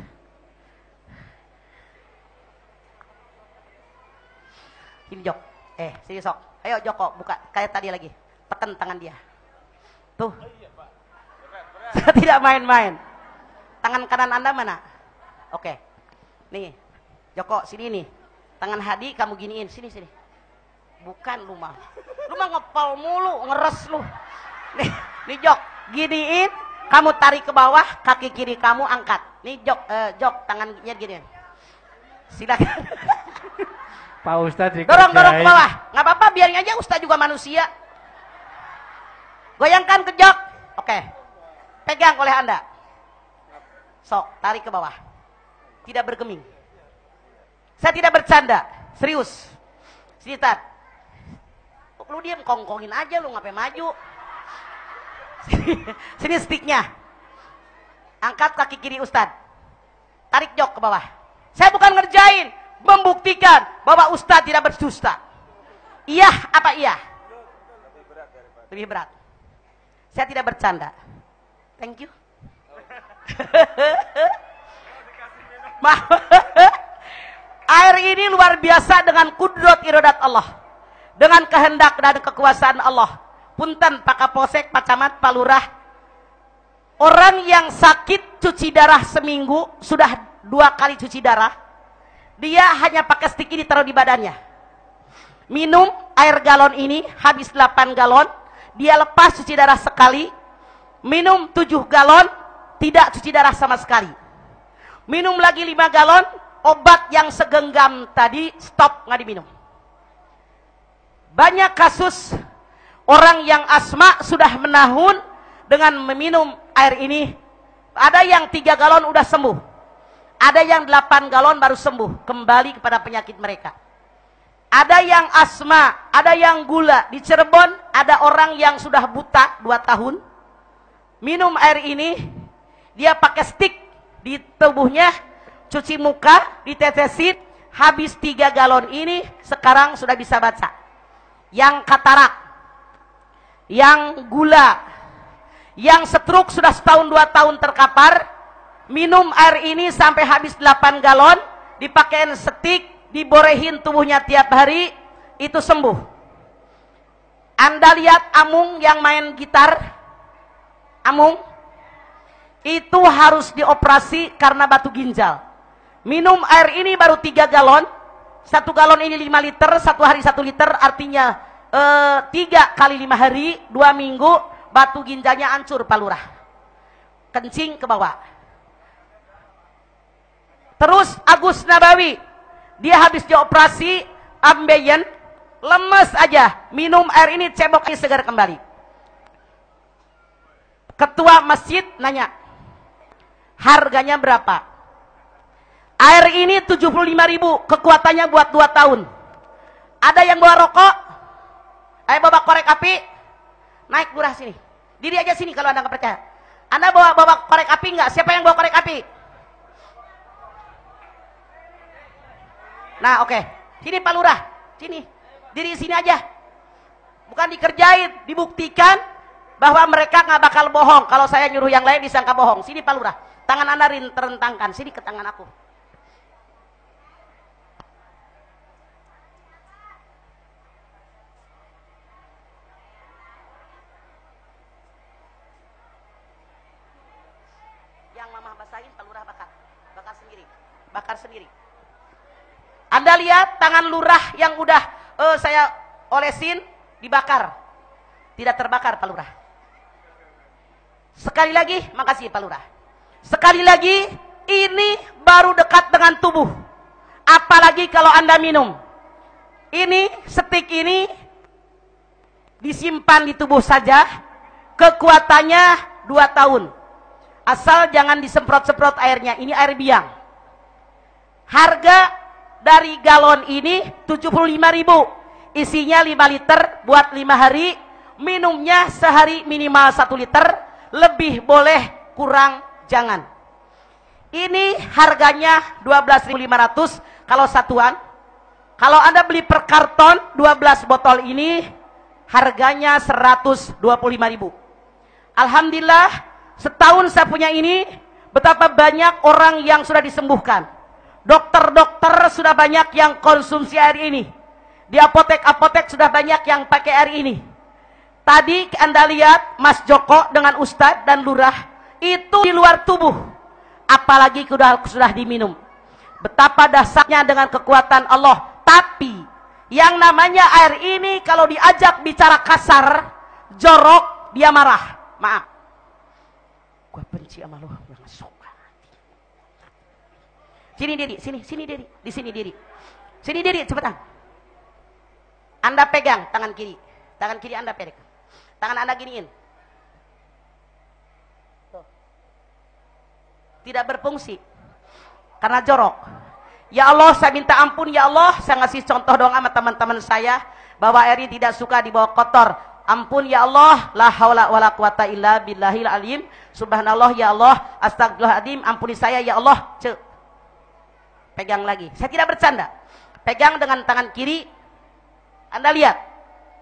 Ini Jok. Sini sok. Ayo Joko, buka. Kayak tadi lagi. Tekan tangan dia. Tuh. Saya tidak main-main. Tangan kanan Anda mana? Oke. Nih. Joko, sini nih. Tangan Hadi kamu giniin. Sini. Bukan lu mah. Lu mah ngepal mulu, ngeres lu. Nih Jok, giniin. Kamu tarik ke bawah, kaki kiri kamu angkat. Nih Jok, tangannya gini. Silakan. Pak Ustadz dorong ke bawah. Nggak apa-apa, biarin aja, Ustadz juga manusia. Goyangkan ke Jok. Oke. Pegang oleh Anda. Sok, tarik ke bawah. Tidak bergeming. Saya tidak bercanda, serius. Sini Tat. Lu diam, kongkongin aja lu, ngapain maju. Sini sticknya. Angkat kaki kiri Ustadz. Tarik Jok ke bawah. Saya bukan ngerjain, membuktikan bahwa Ustadz tidak berdusta. Iya apa iya? Lebih berat. Saya tidak bercanda. Thank you. Air ini luar biasa dengan kudrat iradat Allah. Dengan kehendak dan kekuasaan Allah. Punten Pak Kapolsek, Pak Camat, Pak Lurah. Orang yang sakit cuci darah seminggu, sudah 2 kali cuci darah. Dia hanya pakai stik ini taruh di badannya. Minum air galon ini, habis 8 galon. Dia lepas cuci darah sekali. Minum 7 galon, tidak cuci darah sama sekali. Minum lagi 5 galon, obat yang segenggam tadi, stop, nggak diminum. Banyak kasus orang yang asma sudah menahun dengan meminum air ini. Ada yang 3 galon udah sembuh. Ada yang 8 galon baru sembuh, kembali kepada penyakit mereka. Ada yang asma, ada yang gula. Di Cirebon ada orang yang sudah buta 2 tahun. Minum air ini, dia pakai stik di tubuhnya, cuci muka, ditetesin, habis 3 galon ini, sekarang sudah bisa baca. Yang katarak, yang gula, yang stroke sudah setahun 2 tahun terkapar, minum air ini sampai habis 8 galon, dipakein stik, diborehin tubuhnya tiap hari, itu sembuh. Anda lihat Amung yang main gitar, Amung, itu harus dioperasi karena batu ginjal. Minum air ini baru 3 galon. 1 galon ini 5 liter, 1 hari 1 liter, artinya 3 kali 5 hari, 2 minggu, batu ginjalnya hancur Pak Lurah. Kencing ke bawah. Terus Agus Nabawi, dia habis dioperasi ambeien, lemes aja, minum air ini cebok ini segar kembali. Ketua masjid nanya, harganya berapa? Air ini 75.000, kekuatannya buat 2 tahun. Ada yang bawa rokok? Ayo bawa korek api? Naik Lurah sini. Diri aja sini kalau Anda nggak percaya. Anda bawa korek api nggak? Siapa yang bawa korek api? Nah, oke. Sini Pak Lurah. Sini. Diri sini aja. Bukan dikerjain, dibuktikan bahwa mereka nggak bakal bohong. Kalau saya nyuruh yang lain disangka bohong. Sini Pak Lurah. Tangan Anda terentangkan. Sini ke tangan aku. Yang Mamah basahin Pak Lurah bakar. Bakar sendiri. Bakar sendiri. Anda lihat tangan Lurah yang udah saya olesin dibakar. Tidak terbakar Pak Lurah. Sekali lagi, makasih Pak Lurah. Sekali lagi, ini baru dekat dengan tubuh. Apalagi kalau Anda minum. Ini, stik ini, disimpan di tubuh saja. Kekuatannya 2 tahun. Asal jangan disemprot-semprot airnya. Ini air biang. Harga dari galon ini 75.000. Isinya 5 liter buat 5 hari. Minumnya sehari minimal 1 liter. Lebih boleh, kurang jangan. Ini harganya 12.500 kalau satuan. Kalau Anda beli per karton 12 botol ini harganya 125.000. Alhamdulillah, setahun saya punya ini, betapa banyak orang yang sudah disembuhkan. Dokter-dokter sudah banyak yang konsumsi air ini. Di apotek-apotek sudah banyak yang pakai air ini. Tadi Anda lihat Mas Joko dengan Ustadz dan Lurah, itu di luar tubuh. Apalagi sudah diminum. Betapa dahsyatnya dengan kekuatan Allah. Tapi yang namanya air ini kalau diajak bicara kasar, jorok, dia marah. Maaf. Gue benci sama lo, gue gak suka. Sini diri, sini diri, di sini diri. Sini diri, cepetan. Anda pegang tangan kiri. Tangan kiri Anda pegang. Tangan Anda giniin. Tuh. Tidak berfungsi. Karena jorok. Ya Allah, saya minta ampun ya Allah. Saya ngasih contoh doang sama teman-teman saya. Bahwa air ini tidak suka dibawa kotor. Ampun ya Allah. La haula wa la quwata illa billahil alim. Subhanallah ya Allah. Astagfirullahaladzim. Ampuni saya ya Allah. Cek. Pegang lagi. Saya tidak bercanda. Pegang dengan tangan kiri. Anda lihat.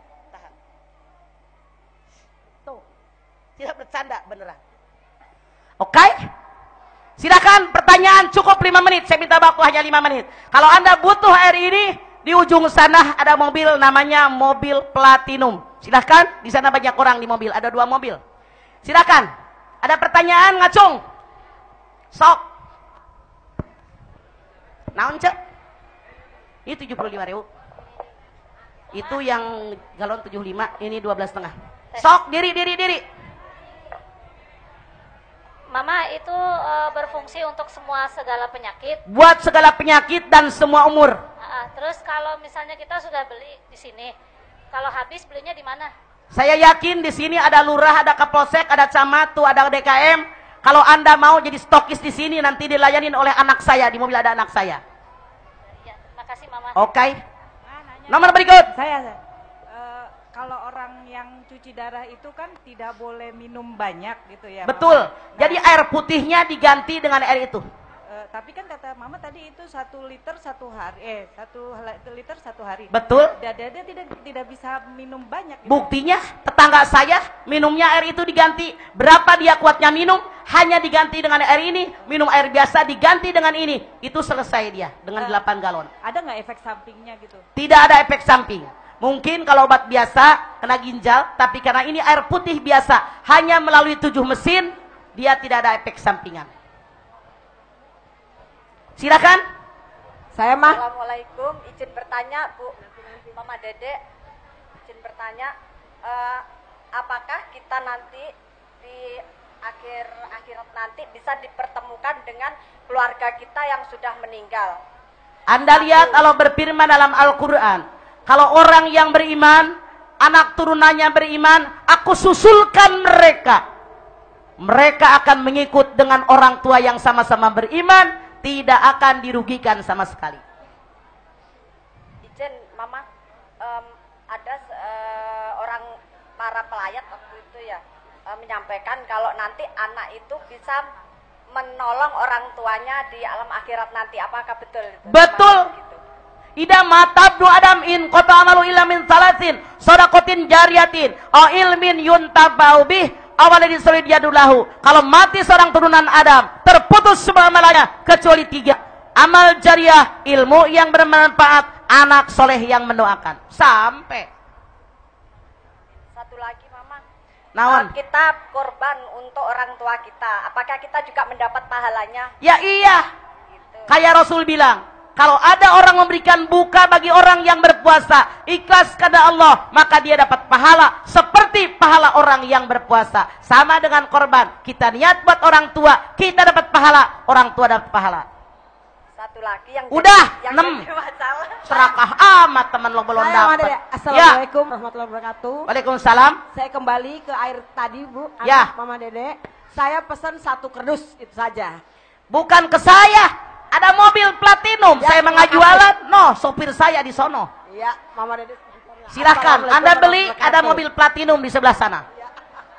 Tidak bercanda beneran. Oke? Silakan pertanyaan, cukup 5 menit. Saya minta waktu hanya 5 menit. Kalau Anda butuh air ini, di ujung sana ada mobil namanya mobil Platinum. Silakan, di sana banyak orang di mobil, ada 2 mobil. Silakan. Ada pertanyaan ngacung? Sok. Naon cek? Ini 75.000. Itu yang galon 75, ini 12,5. Sok, diri. Mama itu berfungsi untuk segala penyakit. Buat segala penyakit dan semua umur. Terus kalau misalnya kita sudah beli di sini, kalau habis belinya di mana? Saya yakin di sini ada lurah, ada kapolsek, ada camat, tuh ada DKM. Kalau Anda mau jadi stokis di sini, nanti dilayanin oleh anak saya, di mobil ada anak saya. Ya, terima kasih Mama. Oke. Nomor berikut. Saya. Kalau orang yang cuci darah itu kan tidak boleh minum banyak gitu ya. Betul. Mama. Jadi air putihnya diganti dengan air itu. Tapi kan kata Mama tadi itu 1 liter 1 hari. 1 liter 1 hari. Betul. Dia tidak bisa minum banyak. Gitu. Buktinya tetangga saya minumnya air itu diganti. Berapa dia kuatnya minum? Hanya diganti dengan air ini. Minum air biasa diganti dengan ini. Itu selesai dia dengan 8 galon. Ada nggak efek sampingnya gitu? Tidak ada efek samping. Mungkin kalau obat biasa kena ginjal, tapi karena ini air putih biasa, hanya melalui 7 mesin, dia tidak ada efek sampingan. Silakan. Saya mah. Assalamualaikum, izin bertanya Bu, Mama Dede, izin bertanya, apakah kita nanti di akhirat nanti bisa dipertemukan dengan keluarga kita yang sudah meninggal? Anda lihat Allah berfirman dalam Al-Quran, kalau orang yang beriman, anak turunannya beriman, aku susulkan mereka. Mereka akan mengikut dengan orang tua yang sama-sama beriman, tidak akan dirugikan sama sekali. Izin Mama, ada orang para pelayat waktu itu ya menyampaikan kalau nanti anak itu bisa menolong orang tuanya di alam akhirat nanti. Apakah betul itu? Betul. Ida matabdu adam in qata amalu illa min salasin sadaqatin jariyatin aw ilmin yuntabau bih awaladin solid yadulahu. Kalau mati seorang turunan Adam, terputus semua amalannya kecuali 3. Amal jariah, ilmu yang bermanfaat, anak soleh yang mendoakan. Sampai. Satu lagi Mama. Naon? Kita korban untuk orang tua kita. Apakah kita juga mendapat pahalanya? Ya iya. Gitu. Kayak Rasul bilang, kalau ada orang memberikan buka bagi orang yang berpuasa, ikhlas kepada Allah, maka dia dapat pahala seperti pahala orang yang berpuasa. Sama dengan korban, kita niat buat orang tua, kita dapat pahala, orang tua dapat pahala. Satu lagi yang udah, yang 6. masalah. Serakah amat teman lo belum dapat. Assalamualaikum warahmatullahi wabarakatuh. Waalaikumsalam. Saya kembali ke air tadi Bu, ya. Mama Dede. Saya pesan 1 kerdus itu saja. Bukan ke saya. Ada mobil platinum, ya, saya mengajualan, sopir saya di sono. Iya, Mama Dede. Silakan, Anda beli, ada mobil platinum di sebelah sana. Ya.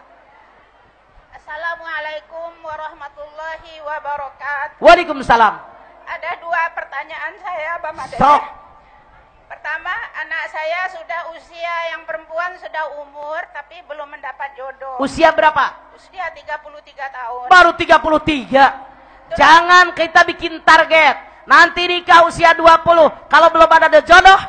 Assalamualaikum warahmatullahi wabarakatuh. Waalaikumsalam. Ada 2 pertanyaan saya, Mama Dede. Sok. Pertama, anak saya sudah usia yang perempuan sudah umur, tapi belum mendapat jodoh. Usia berapa? Usia 33 tahun. Baru 33. Jangan kita bikin target. Nanti nikah usia 20. Kalau belum ada jodoh.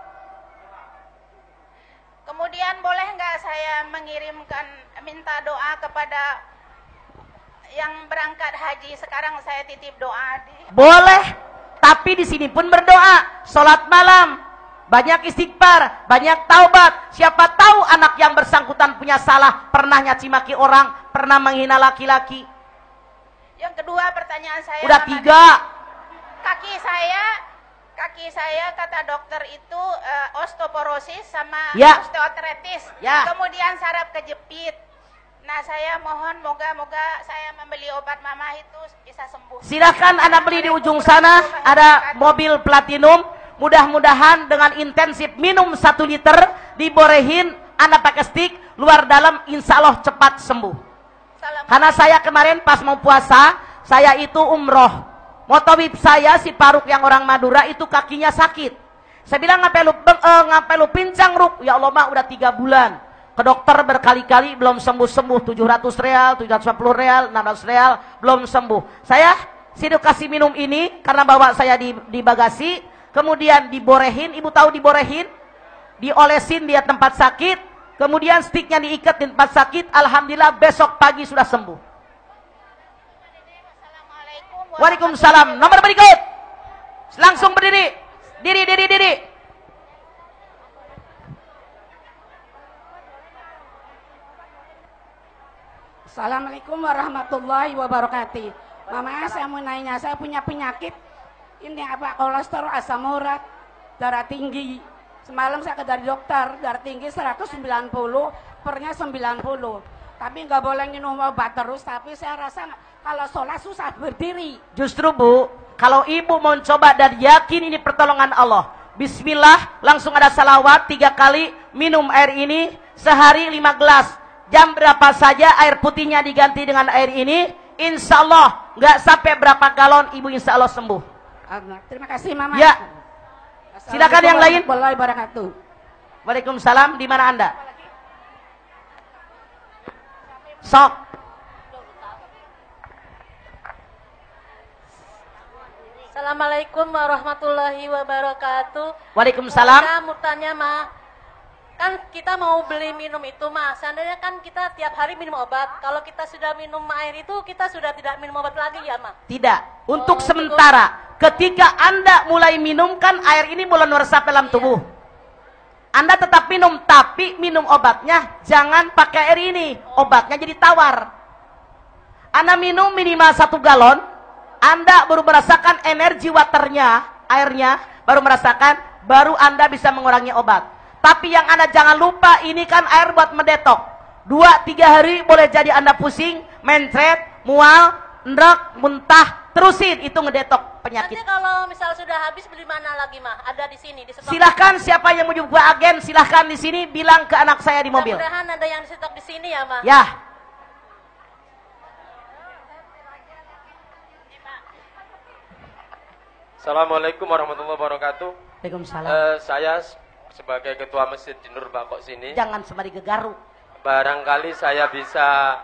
Kemudian boleh nggak saya mengirimkan, minta doa kepada yang berangkat haji. Sekarang saya titip doa. Boleh. Tapi di sini pun berdoa. Sholat malam. Banyak istighfar. Banyak taubat. Siapa tahu anak yang bersangkutan punya salah. Pernah nyaci maki orang. Pernah menghina laki-laki. Yang kedua pertanyaan saya. Udah 3. Kaki saya kata dokter itu osteoporosis sama osteoartritis. Ya. Kemudian saraf kejepit. Nah saya mohon moga-moga saya membeli obat Mama itu bisa sembuh. Silakan Anda beli di ujung sana. Ada mobil platinum. Mudah-mudahan dengan intensif minum 1 liter. Diborehin. Anda pakai stick. Luar dalam insya Allah cepat sembuh. Karena saya kemarin pas mau puasa, saya itu umroh. Motovib saya si Paruk yang orang Madura itu kakinya sakit. Saya bilang ngapain lu pincang Ruk? Ya Allah mah udah 3 bulan. Ke dokter berkali-kali belum sembuh-sembuh. 700 real, 750 real, 600 real belum sembuh. Saya sidu kasih minum ini karena bawa saya di bagasi. Kemudian diborehin, ibu tahu diborehin? Diolesin dia tempat sakit. Kemudian sticknya diikat di tempat sakit. Alhamdulillah besok pagi sudah sembuh. Waalaikumsalam. Nomor berikut. Langsung berdiri. Diri. Assalamualaikum warahmatullahi wabarakatuh. Mama, saya mau nanya, saya punya penyakit. Ini apa? Kolesterol, asam urat, darah tinggi. Semalam saya ke dari dokter, darah tinggi 190, pernya 90. Tapi nggak boleh minum obat terus, tapi saya rasa kalau sholat susah berdiri. Justru Bu, kalau ibu mau coba dan yakin ini pertolongan Allah, bismillah, langsung ada salawat 3 kali, minum air ini, sehari 5 gelas. Jam berapa saja air putihnya diganti dengan air ini, insya Allah nggak sampai berapa galon, ibu insya Allah sembuh. Terima kasih Mama. Ya. Silakan yang lain. Waalaikumsalam. Di mana Anda? Sok. Assalamualaikum warahmatullahi wabarakatuh. Waalaikumsalam. Saya mau tanya kan kita mau beli minum itu Mas, seandainya kan kita tiap hari minum obat, kalau kita sudah minum air itu kita sudah tidak minum obat lagi ya Mas? Tidak, untuk sementara. Ketika Anda mulai minum kan air ini mulai meresap dalam tubuh. Anda tetap minum, tapi minum obatnya jangan pakai air ini, obatnya jadi tawar. Anda minum minimal 1 galon, Anda baru merasakan energi waternya, airnya, baru merasakan, baru Anda bisa mengurangi obat. Tapi yang Anda jangan lupa, ini kan air buat mendetok. 2-3 hari boleh jadi Anda pusing, mencret, mual, ndrak, muntah, terusin, itu ngedetok penyakit. Nanti kalau misal sudah habis beli mana lagi mah? Ada di sini, di stok. Silahkan siapa yang mau buka agen, silahkan di sini bilang ke anak saya di mobil. Mudah-mudahan ada yang di stok di sini ya mah. Ya. Assalamualaikum warahmatullahi wabarakatuh. Waalaikumsalam. Saya sebagai ketua masjid di Nur Bakok sini. Jangan sembari gegaru. Barangkali saya bisa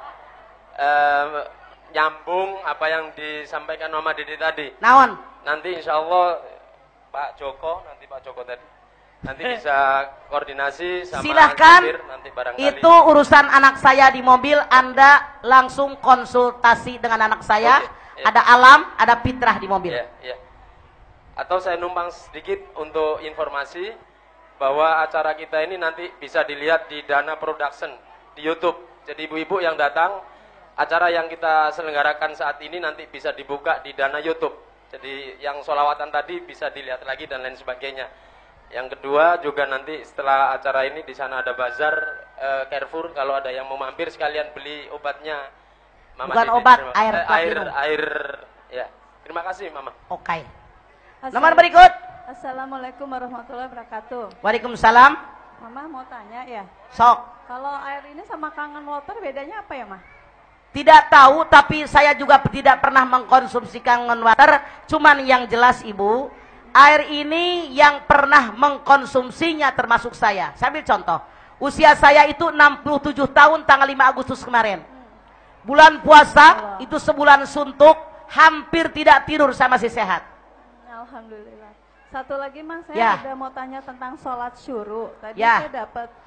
nyambung apa yang disampaikan Mama Dede tadi. Naon? Nanti insya Allah Pak Joko tadi nanti bisa koordinasi sama silahkan supir, nanti barangkali. Itu urusan anak saya di mobil, Anda langsung konsultasi dengan anak saya. Oke, ya. Ada Alam, ada Fitrah di mobil. Ya, ya. Atau saya numpang sedikit untuk informasi bahwa acara kita ini nanti bisa dilihat di Dana Production di YouTube. Jadi ibu-ibu yang datang, acara yang kita selenggarakan saat ini nanti bisa dibuka di Dana YouTube. Jadi yang sholawatan tadi bisa dilihat lagi dan lain sebagainya. Yang kedua juga nanti setelah acara ini di sana ada bazar Carrefour, kalau ada yang mau mampir sekalian beli obatnya. Mama bukan Dede, obat, air ya. Terima kasih Mama. Oke. Nomor berikut. Assalamualaikum warahmatullahi wabarakatuh. Waalaikumsalam. Mama mau tanya ya. Sok. Kalau air ini sama kangen water bedanya apa ya, Mah? Tidak tahu, tapi saya juga tidak pernah mengkonsumsi kangen water. Cuman yang jelas Ibu, air ini yang pernah mengkonsumsinya termasuk saya. Saya ambil contoh. Usia saya itu 67 tahun tanggal 5 Agustus kemarin. Bulan puasa itu sebulan suntuk, hampir tidak tidur, saya masih sehat. Alhamdulillah. Satu lagi Mas, saya Ya. ada mau tanya tentang sholat syuruk. Tadi Ya. saya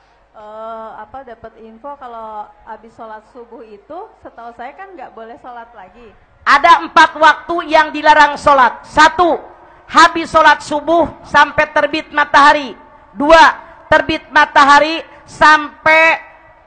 dapat info kalau habis sholat subuh itu, setahu saya kan nggak boleh sholat lagi. Ada 4 waktu yang dilarang sholat. 1, habis sholat subuh sampai terbit matahari. 2, terbit matahari sampai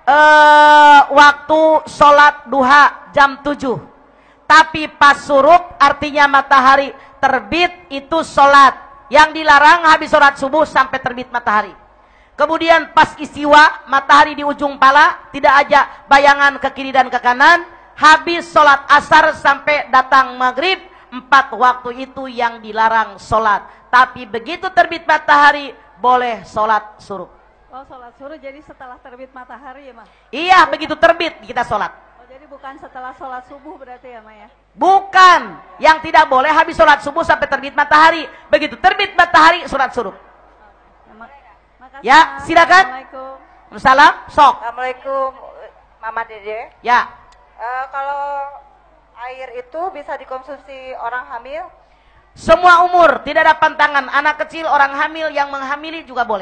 waktu sholat duha jam 7. Tapi pas suruk artinya matahari terbit itu sholat. Yang dilarang habis sholat subuh sampai terbit matahari. Kemudian pas istiwa matahari di ujung pala, tidak aja bayangan ke kiri dan ke kanan. Habis sholat asar sampai datang maghrib, 4 waktu itu yang dilarang sholat. Tapi begitu terbit matahari boleh sholat suruh. Oh, sholat suruh jadi setelah terbit matahari ya, Mah? Iya, begitu terbit kita sholat. Oh, jadi bukan setelah sholat subuh berarti ya, Mah ya? Bukan, yang tidak boleh habis sholat subuh sampai terbit matahari. Begitu terbit matahari sholat suruh. Makasih, Ya, silakan. Assalamualaikum. Salam, sok. Assalamualaikum Mama Dede. Ya. Kalau air itu bisa dikonsumsi orang hamil? Semua umur, tidak ada pantangan. Anak kecil, orang hamil, yang menghamili juga boleh.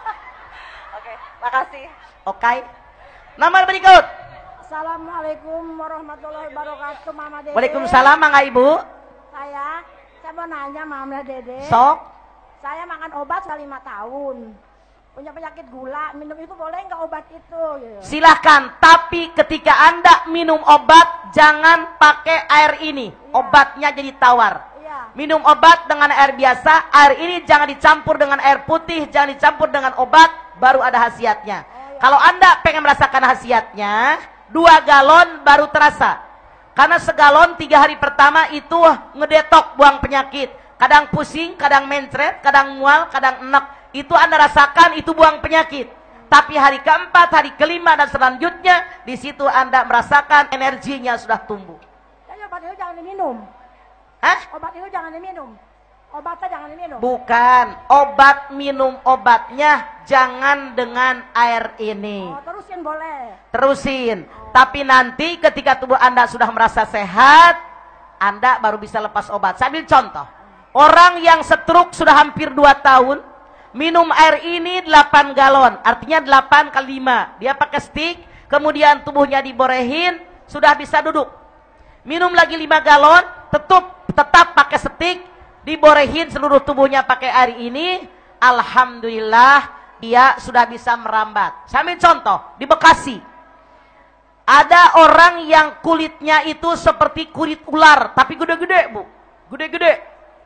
Oke, makasih. Oke. Nomor berikut. Assalamualaikum warahmatullahi wabarakatuh, Mama Dede. Waalaikumsalam, Mangga Ibu. Saya mau nanya Mama Dede. Sok. Saya makan obat sudah 5 tahun. Punya penyakit gula, minum itu boleh nggak obat itu? Gitu. Silahkan, tapi ketika Anda minum obat, jangan pakai air ini. Obatnya jadi tawar. Minum obat dengan air biasa, air ini jangan dicampur dengan air putih, jangan dicampur dengan obat, baru ada khasiatnya. Kalau Anda pengen merasakan khasiatnya, 2 galon baru terasa. Karena segalon 3 hari pertama itu ngedetok buang penyakit. Kadang pusing, kadang mencret, kadang mual, kadang enek. Itu Anda rasakan, itu buang penyakit. Tapi hari keempat, hari kelima, dan selanjutnya, di situ Anda merasakan energinya sudah tumbuh. Jadi obat itu jangan diminum. Hah? Obat itu jangan diminum. Obatnya jangan diminum. Bukan, obat minum obatnya jangan dengan air ini. Oh, terusin boleh. Terusin. Tapi nanti ketika tubuh Anda sudah merasa sehat, Anda baru bisa lepas obat. Saya ambil contoh. Orang yang stroke sudah hampir 2 tahun, minum air ini 8 galon, artinya 8 kali 5. Dia pakai stick, kemudian tubuhnya diborehin, sudah bisa duduk. Minum lagi 5 galon, tetap pakai stick, diborehin seluruh tubuhnya pakai air ini. Alhamdulillah, dia sudah bisa merambat. Saya ambil contoh, di Bekasi. Ada orang yang kulitnya itu seperti kulit ular, tapi gede-gede, Bu. Gede-gede.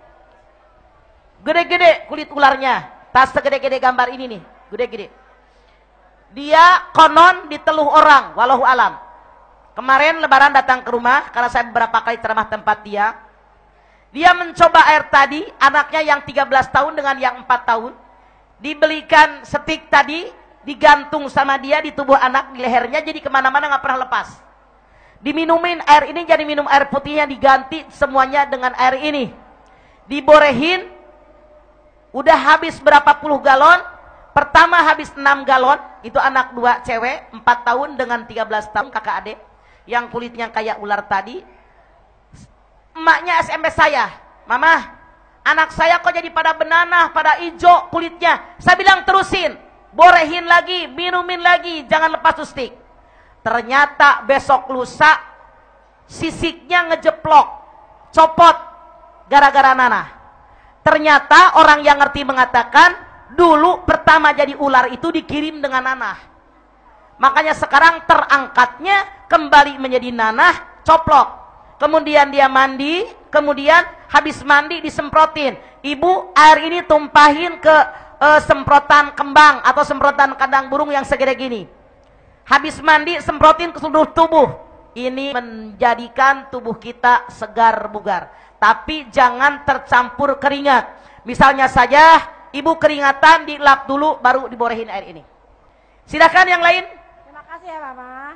Gede-gede kulit ularnya. Tas segede-gede gambar ini nih, gede-gede. Dia konon diteluh orang, walau alam. Kemarin lebaran datang ke rumah, karena saya beberapa kali ceramah tempat dia. Dia mencoba air tadi, anaknya yang 13 tahun dengan yang 4 tahun. Dibelikan stik tadi, digantung sama dia di tubuh anak, di lehernya, jadi kemana-mana gak pernah lepas. Diminumin air ini, jadi minum air putihnya diganti semuanya dengan air ini. Diborehin, udah habis berapa puluh galon. Pertama habis 6 galon. Itu anak 2 cewek 4 tahun dengan 13 tahun kakak adik, yang kulitnya kayak ular tadi. Emaknya SMS saya, "Mama, anak saya kok jadi pada benanah, pada hijau kulitnya." Saya bilang terusin, borehin lagi, minumin lagi, jangan lepas tuh stick. Ternyata besok lusa sisiknya ngejeplok, copot gara-gara nanah. Ternyata orang yang ngerti mengatakan, dulu pertama jadi ular itu dikirim dengan nanah. Makanya sekarang terangkatnya kembali menjadi nanah, coplok. Kemudian dia mandi, kemudian habis mandi disemprotin. Ibu, air ini tumpahin ke semprotan kembang atau semprotan kandang burung yang segede gini. Habis mandi semprotin ke seluruh tubuh. Ini menjadikan tubuh kita segar bugar. Tapi jangan tercampur keringat. Misalnya saja ibu keringatan, dilap dulu baru diborehin air ini. Silakan yang lain. Terima kasih ya Mama.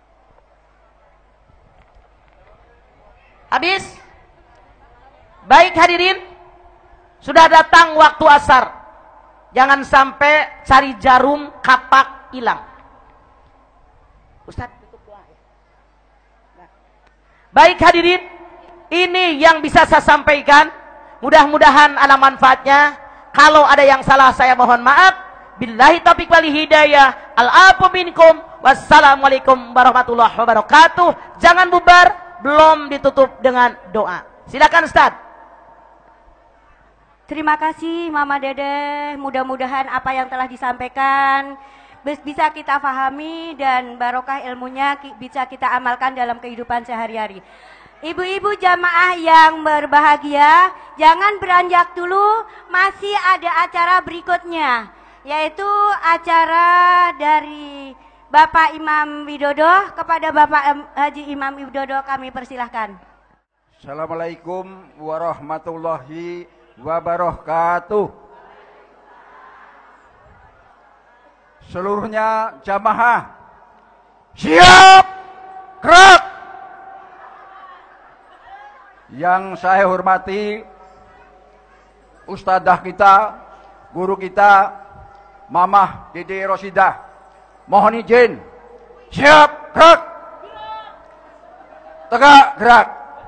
Habis? Baik hadirin, sudah datang waktu asar. Jangan sampai cari jarum kapak hilang. Ustaz, tutup doa ya. Baik hadirin, ini yang bisa saya sampaikan. Mudah-mudahan ada manfaatnya. Kalau ada yang salah saya mohon maaf. Billahi taufiq wal hidayah. Al-afu minkum. Wassalamualaikum warahmatullahi wabarakatuh. Jangan bubar, belum ditutup dengan doa. Silakan Ustaz. Terima kasih Mama Dede. Mudah-mudahan apa yang telah disampaikan bisa kita pahami dan barokah ilmunya bisa kita amalkan dalam kehidupan sehari-hari. Ibu-ibu jamaah yang berbahagia, jangan beranjak dulu, masih ada acara berikutnya, yaitu acara dari Bapak Imam Widodo. Kepada Bapak Haji Imam Widodo kami persilahkan. Assalamualaikum warahmatullahi wabarakatuh. Seluruhnya jamaah siap gerak. Yang saya hormati ustadzah kita, guru kita, Mamah Dede Rosidah, mohon izin siap gerak. Tegak gerak.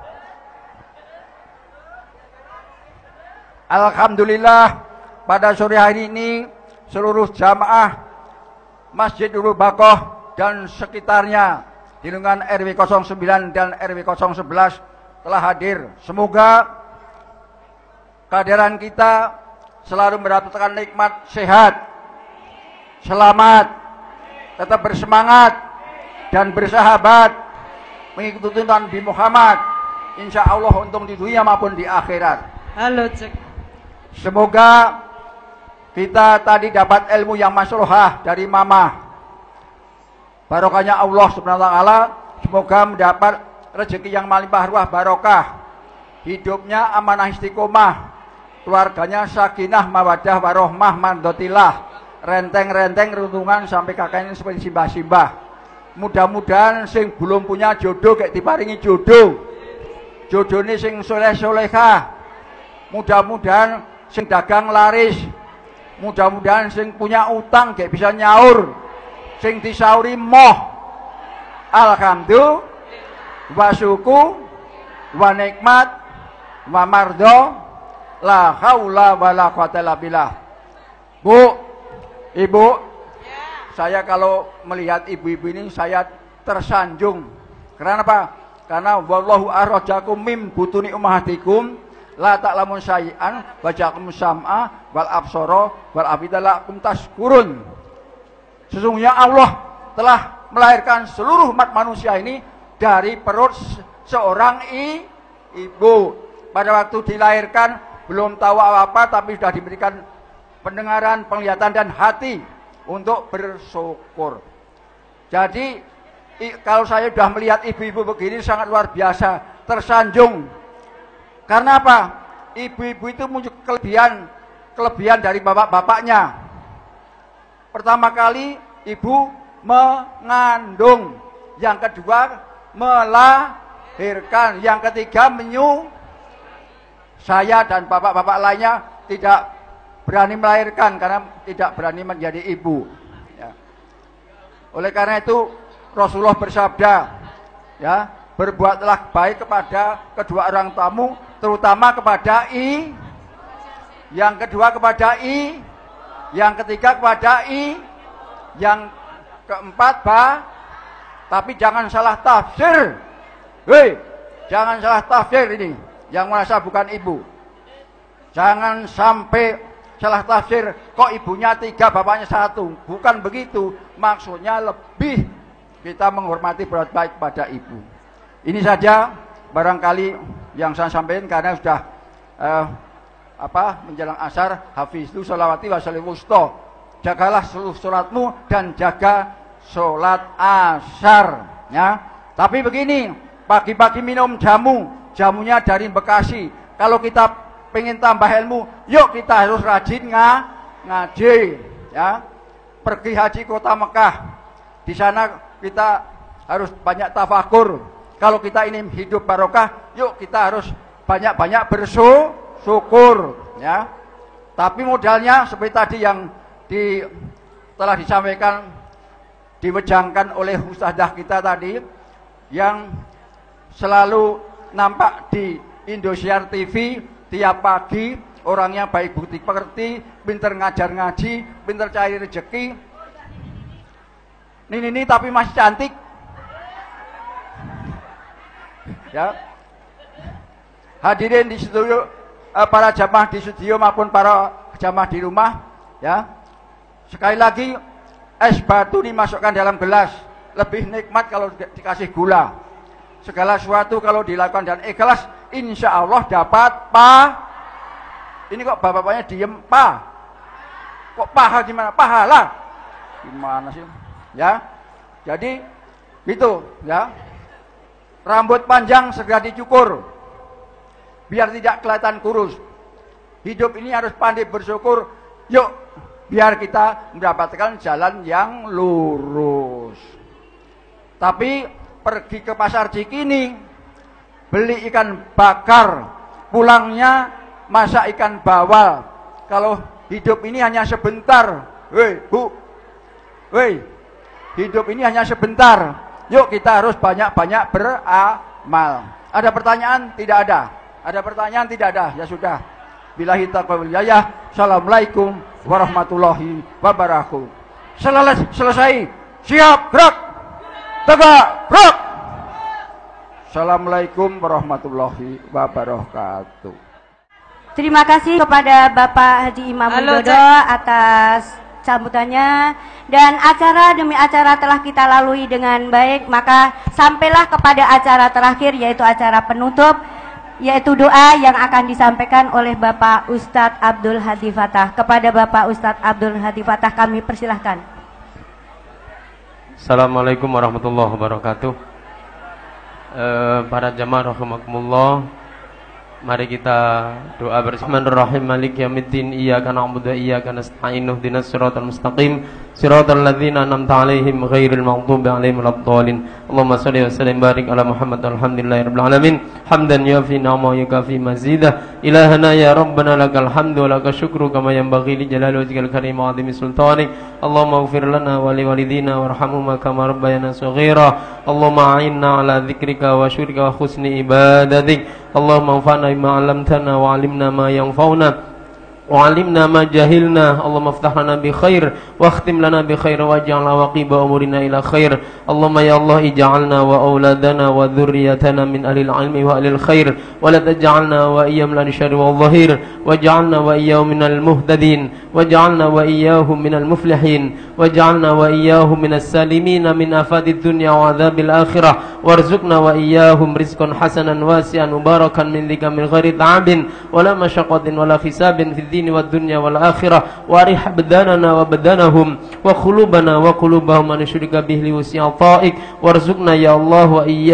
Alhamdulillah pada sore hari ini seluruh jamaah Masjid Nurul Baqoh dan sekitarnya di lingkungan RW 09 dan RW 011 telah hadir. Semoga kehadiran kita selalu mendapatkan nikmat sehat, selamat, tetap bersemangat dan bersahabat mengikuti tuntunan Nabi Muhammad, insya Allah untung di dunia maupun di akhirat. Halo cek. Semoga kita tadi dapat ilmu yang maslahah dari Mama. Barokahnya Allah Subhanahu wa taala, semoga mendapat rezeki yang melimpah ruah barokah. Hidupnya amanah istiqomah. Keluarganya sakinah mawaddah warohmah mandotilah. Renteng-renteng runtungan sampai kakaknya seperti simbah-simbah. Mudah-mudahan sing belum punya jodoh kayak diparingi jodoh. Jodohnya sing soleh-solehah. Mudah-mudahan sing dagang laris. Mudah-mudahan sing punya utang kayak bisa nyaur, sing disauri moh. Alhamdulillah wa syukur wa nikmat wa mardo la haula wa la quwata illa billah. Bu, Ibu, saya kalau melihat ibu-ibu ini saya tersanjung. Kenapa? Karena wallahu akhrajakum mim butuni ummahatikum la ta'lamun syai'an wa ja'akum sam'a wal absara wal afida lakum tashkurun. Sesungguhnya Allah telah melahirkan seluruh umat manusia ini dari perut seorang ibu. Pada waktu dilahirkan belum tahu apa-apa, tapi sudah diberikan pendengaran, penglihatan dan hati untuk bersyukur. Jadi kalau saya sudah melihat ibu-ibu begini sangat luar biasa, tersanjung. Karena apa? Ibu-ibu itu muncul kelebihan dari bapak-bapaknya. Pertama kali ibu mengandung, yang kedua melahirkan, yang ketiga saya dan bapak-bapak lainnya tidak berani melahirkan karena tidak berani menjadi ibu. Ya. Oleh karena itu Rasulullah bersabda, ya, berbuatlah baik kepada kedua orang tamu, terutama kepada yang kedua kepada yang ketiga kepada yang keempat tapi jangan salah tafsir. Jangan salah tafsir ini yang merasa bukan ibu. Jangan sampai salah tafsir, kok ibunya 3 bapaknya 1. Bukan begitu, maksudnya lebih kita menghormati berbuat baik pada ibu. Ini saja barangkali yang saya sampaikan karena sudah menjelang asar. Hafizlu sholawati wa sholil wusta. Jagalah seluruh sholatmu dan jaga sholat asar. Ya. Tapi begini, pagi-pagi minum jamunya dari Bekasi. Kalau kita pengen tambah ilmu, yuk kita harus rajin ngaji. Ya. Pergi haji kota Mekah. Di sana kita harus banyak tafakur. Kalau kita ini hidup barokah, yuk kita harus banyak-banyak bersyukur, ya. Tapi modalnya seperti tadi yang telah disampaikan, diwejangkan oleh ustadzah kita tadi, yang selalu nampak di Indosiar TV tiap pagi, orangnya baik budi pekerti, pinter ngajar ngaji, pinter cari rezeki. Ini tapi masih cantik. Ya. Hadirin di studio, para jamaah di studio maupun para jamaah di rumah, ya. Sekali lagi, es batu dimasukkan dalam gelas lebih nikmat kalau dikasih gula. Segala sesuatu kalau dilakukan dan ikhlas, insya Allah dapat Ini kok bapak-bapaknya diem Kok gimana? Pahala? Gimana sih? Ya, jadi gitu ya. Rambut panjang segera dicukur biar tidak kelihatan kurus. Hidup ini harus pandai bersyukur. Yuk, biar kita mendapatkan jalan yang lurus. Tapi pergi ke pasar Cikini, beli ikan bakar, pulangnya masak ikan bawal. Kalau hidup ini hanya sebentar, Bu, hidup ini hanya sebentar. Yuk kita harus banyak-banyak beramal. Ada pertanyaan? Tidak ada. Ada pertanyaan? Tidak ada. Ya sudah. Billahi taufiq wal hidayah. Assalamualaikum warahmatullahi wabarakatuh. Selesai. Siap, gerak. Tegak, gerak. Assalamualaikum warahmatullahi wabarakatuh. Terima kasih kepada Bapak Haji Imam Widodo atas sambutannya, dan acara demi acara telah kita lalui dengan baik. Maka sampailah kepada acara terakhir, yaitu acara penutup, yaitu doa yang akan disampaikan oleh Bapak Ustadz Abdul Hadi Fatah. Kepada Bapak Ustadz Abdul Hadi Fatah kami persilahkan. Assalamualaikum warahmatullahi wabarakatuh. Para jamaah rahimakumullah, mari kita doa bersama. Bismillahirrahmanirrahim. Maliki yaumiddin. Iyyaka na'budu wa iyyaka nasta'in. Ihdinas siratal mustaqim. Siratal ladzina an'amta 'alaihim ghairil maghdubi 'alaihim waladdallin. Allahumma shalli wa sallim barik ala Muhammad. Alhamdulillahirabbil alamin. Hamdan yafi ni'ama yukafi mazidah. Ilahana ya rabbana lakal hamdu wa lakal syukru kama yanbaghi li jalali wajhikal karim wa 'azimi sultanik. Allahumma ighfir lana wa li walidina warhamhuma kama rabbayana shaghira. Allahumma a'inna 'ala dzikrika wa syukrika wa husni ibadatik. Allahumma anfa'na bima 'allamtana wa 'allimna ma yanfa'una وعلمنا ما جهلنا اللهم افتح لنا بخير واختم لنا بخير واجعل عواقب أمورنا إلى خير اللهم يا الله اجعلنا وأولادنا وذريتنا من أهل العلم وأهل الخير ولا تجعلنا وإياهم من الشر والظهير واجعلنا وإياهم من المهتدين واجعلنا وإياهم من المفلحين واجعلنا وإياهم من السالمين من آفات الدنيا وعذاب الآخرة وارزقنا وإياهم رزقا حسنا واسعا مباركا من ذلك من غير تعب ولا مشقة ولا حساب في الدين والدنيا والآخرة وارح أبداننا وبدانهم وقلوبنا وقلوبهم أن نشرك به لوسع طائك وارزقنا يا الله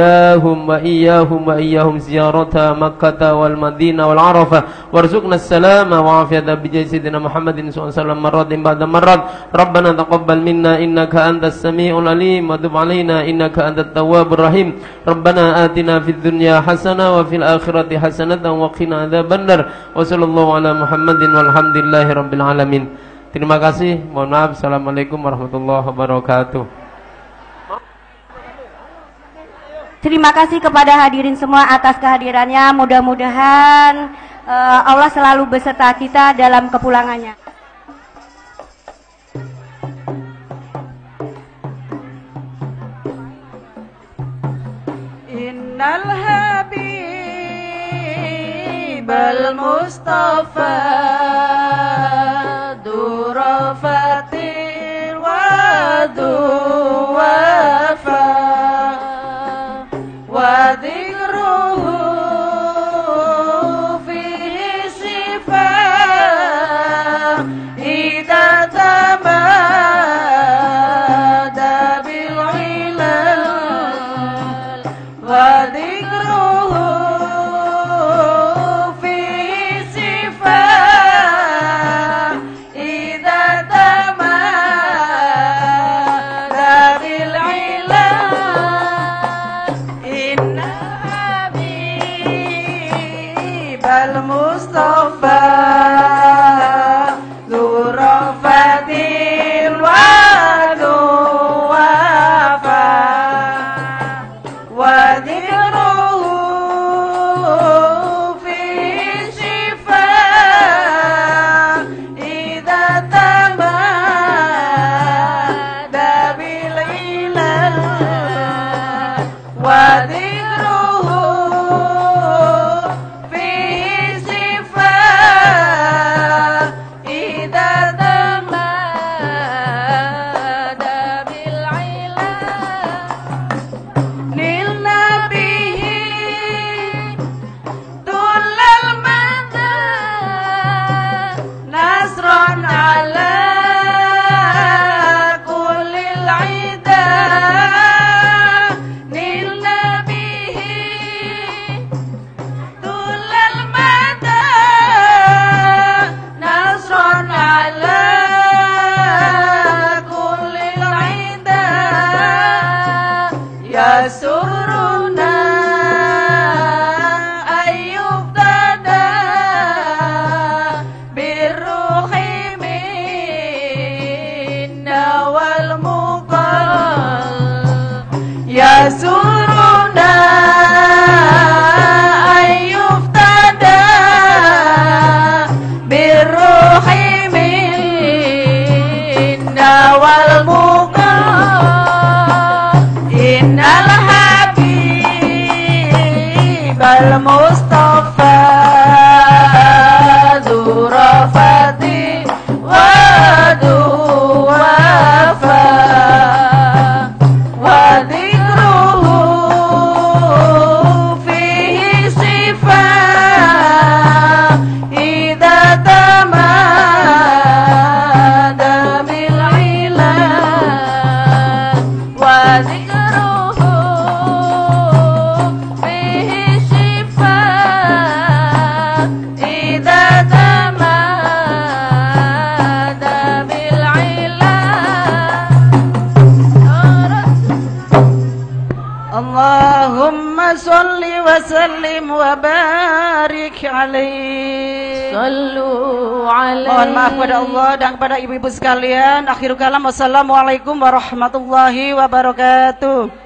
وإياهم زيارة مكة والمدينة والعرفة وارزقنا السلام وعافية بجاه سيدنا محمد صلى الله عليه وسلم مرات بعد مرات ربنا تقبل منا إنك أنت السميع العليم وتب علينا إنك أنت التواب الرحيم ربنا آتنا في الدنيا حسنة وفي الآخرة حسنة وقنا عذاب النار وصلى الله على محمد والhamdulillahi rabbil alamin. Terima kasih, mohon maaf. Assalamualaikum warahmatullahi wabarakatuh. Terima kasih kepada hadirin semua atas kehadirannya. Mudah-mudahan Allah selalu beserta kita dalam kepulangannya. Innal habibal mustafa durafatil wadu wafa wa dhikruhu fihi sifa idza tamada bil ilal wa dhikruhu fihi sifa idza tamada bil ilal inna habibal mustafa dhurafatil wadu wafa wa dhikruhu fi shifa idza tamada bil ilal wa dhikruhu fi shifa idza tamada bil ilal lil nabihi tulal mada nasran ala kullil ida lil nabihi tulal mada nasran ala kullil ida yasuruna ayyub tada birruhi minna wal muqal yasuruna ayyub tada birruhi minna wal muqal innal habibal mustafa dhurafati wadu wafa wa dhikruhu fihi sifa idza tamada bil ilal wa dhikruhu fihi shifa idza tamada bil ilal Allahumma salli wa sallim wa barik alaihi. Sallu alaihi. Mohon maaf kepada Allah dan kepada ibu-ibu sekalian. Akhirul kalam, wassalamualaikum warahmatullahi wabarakatuh.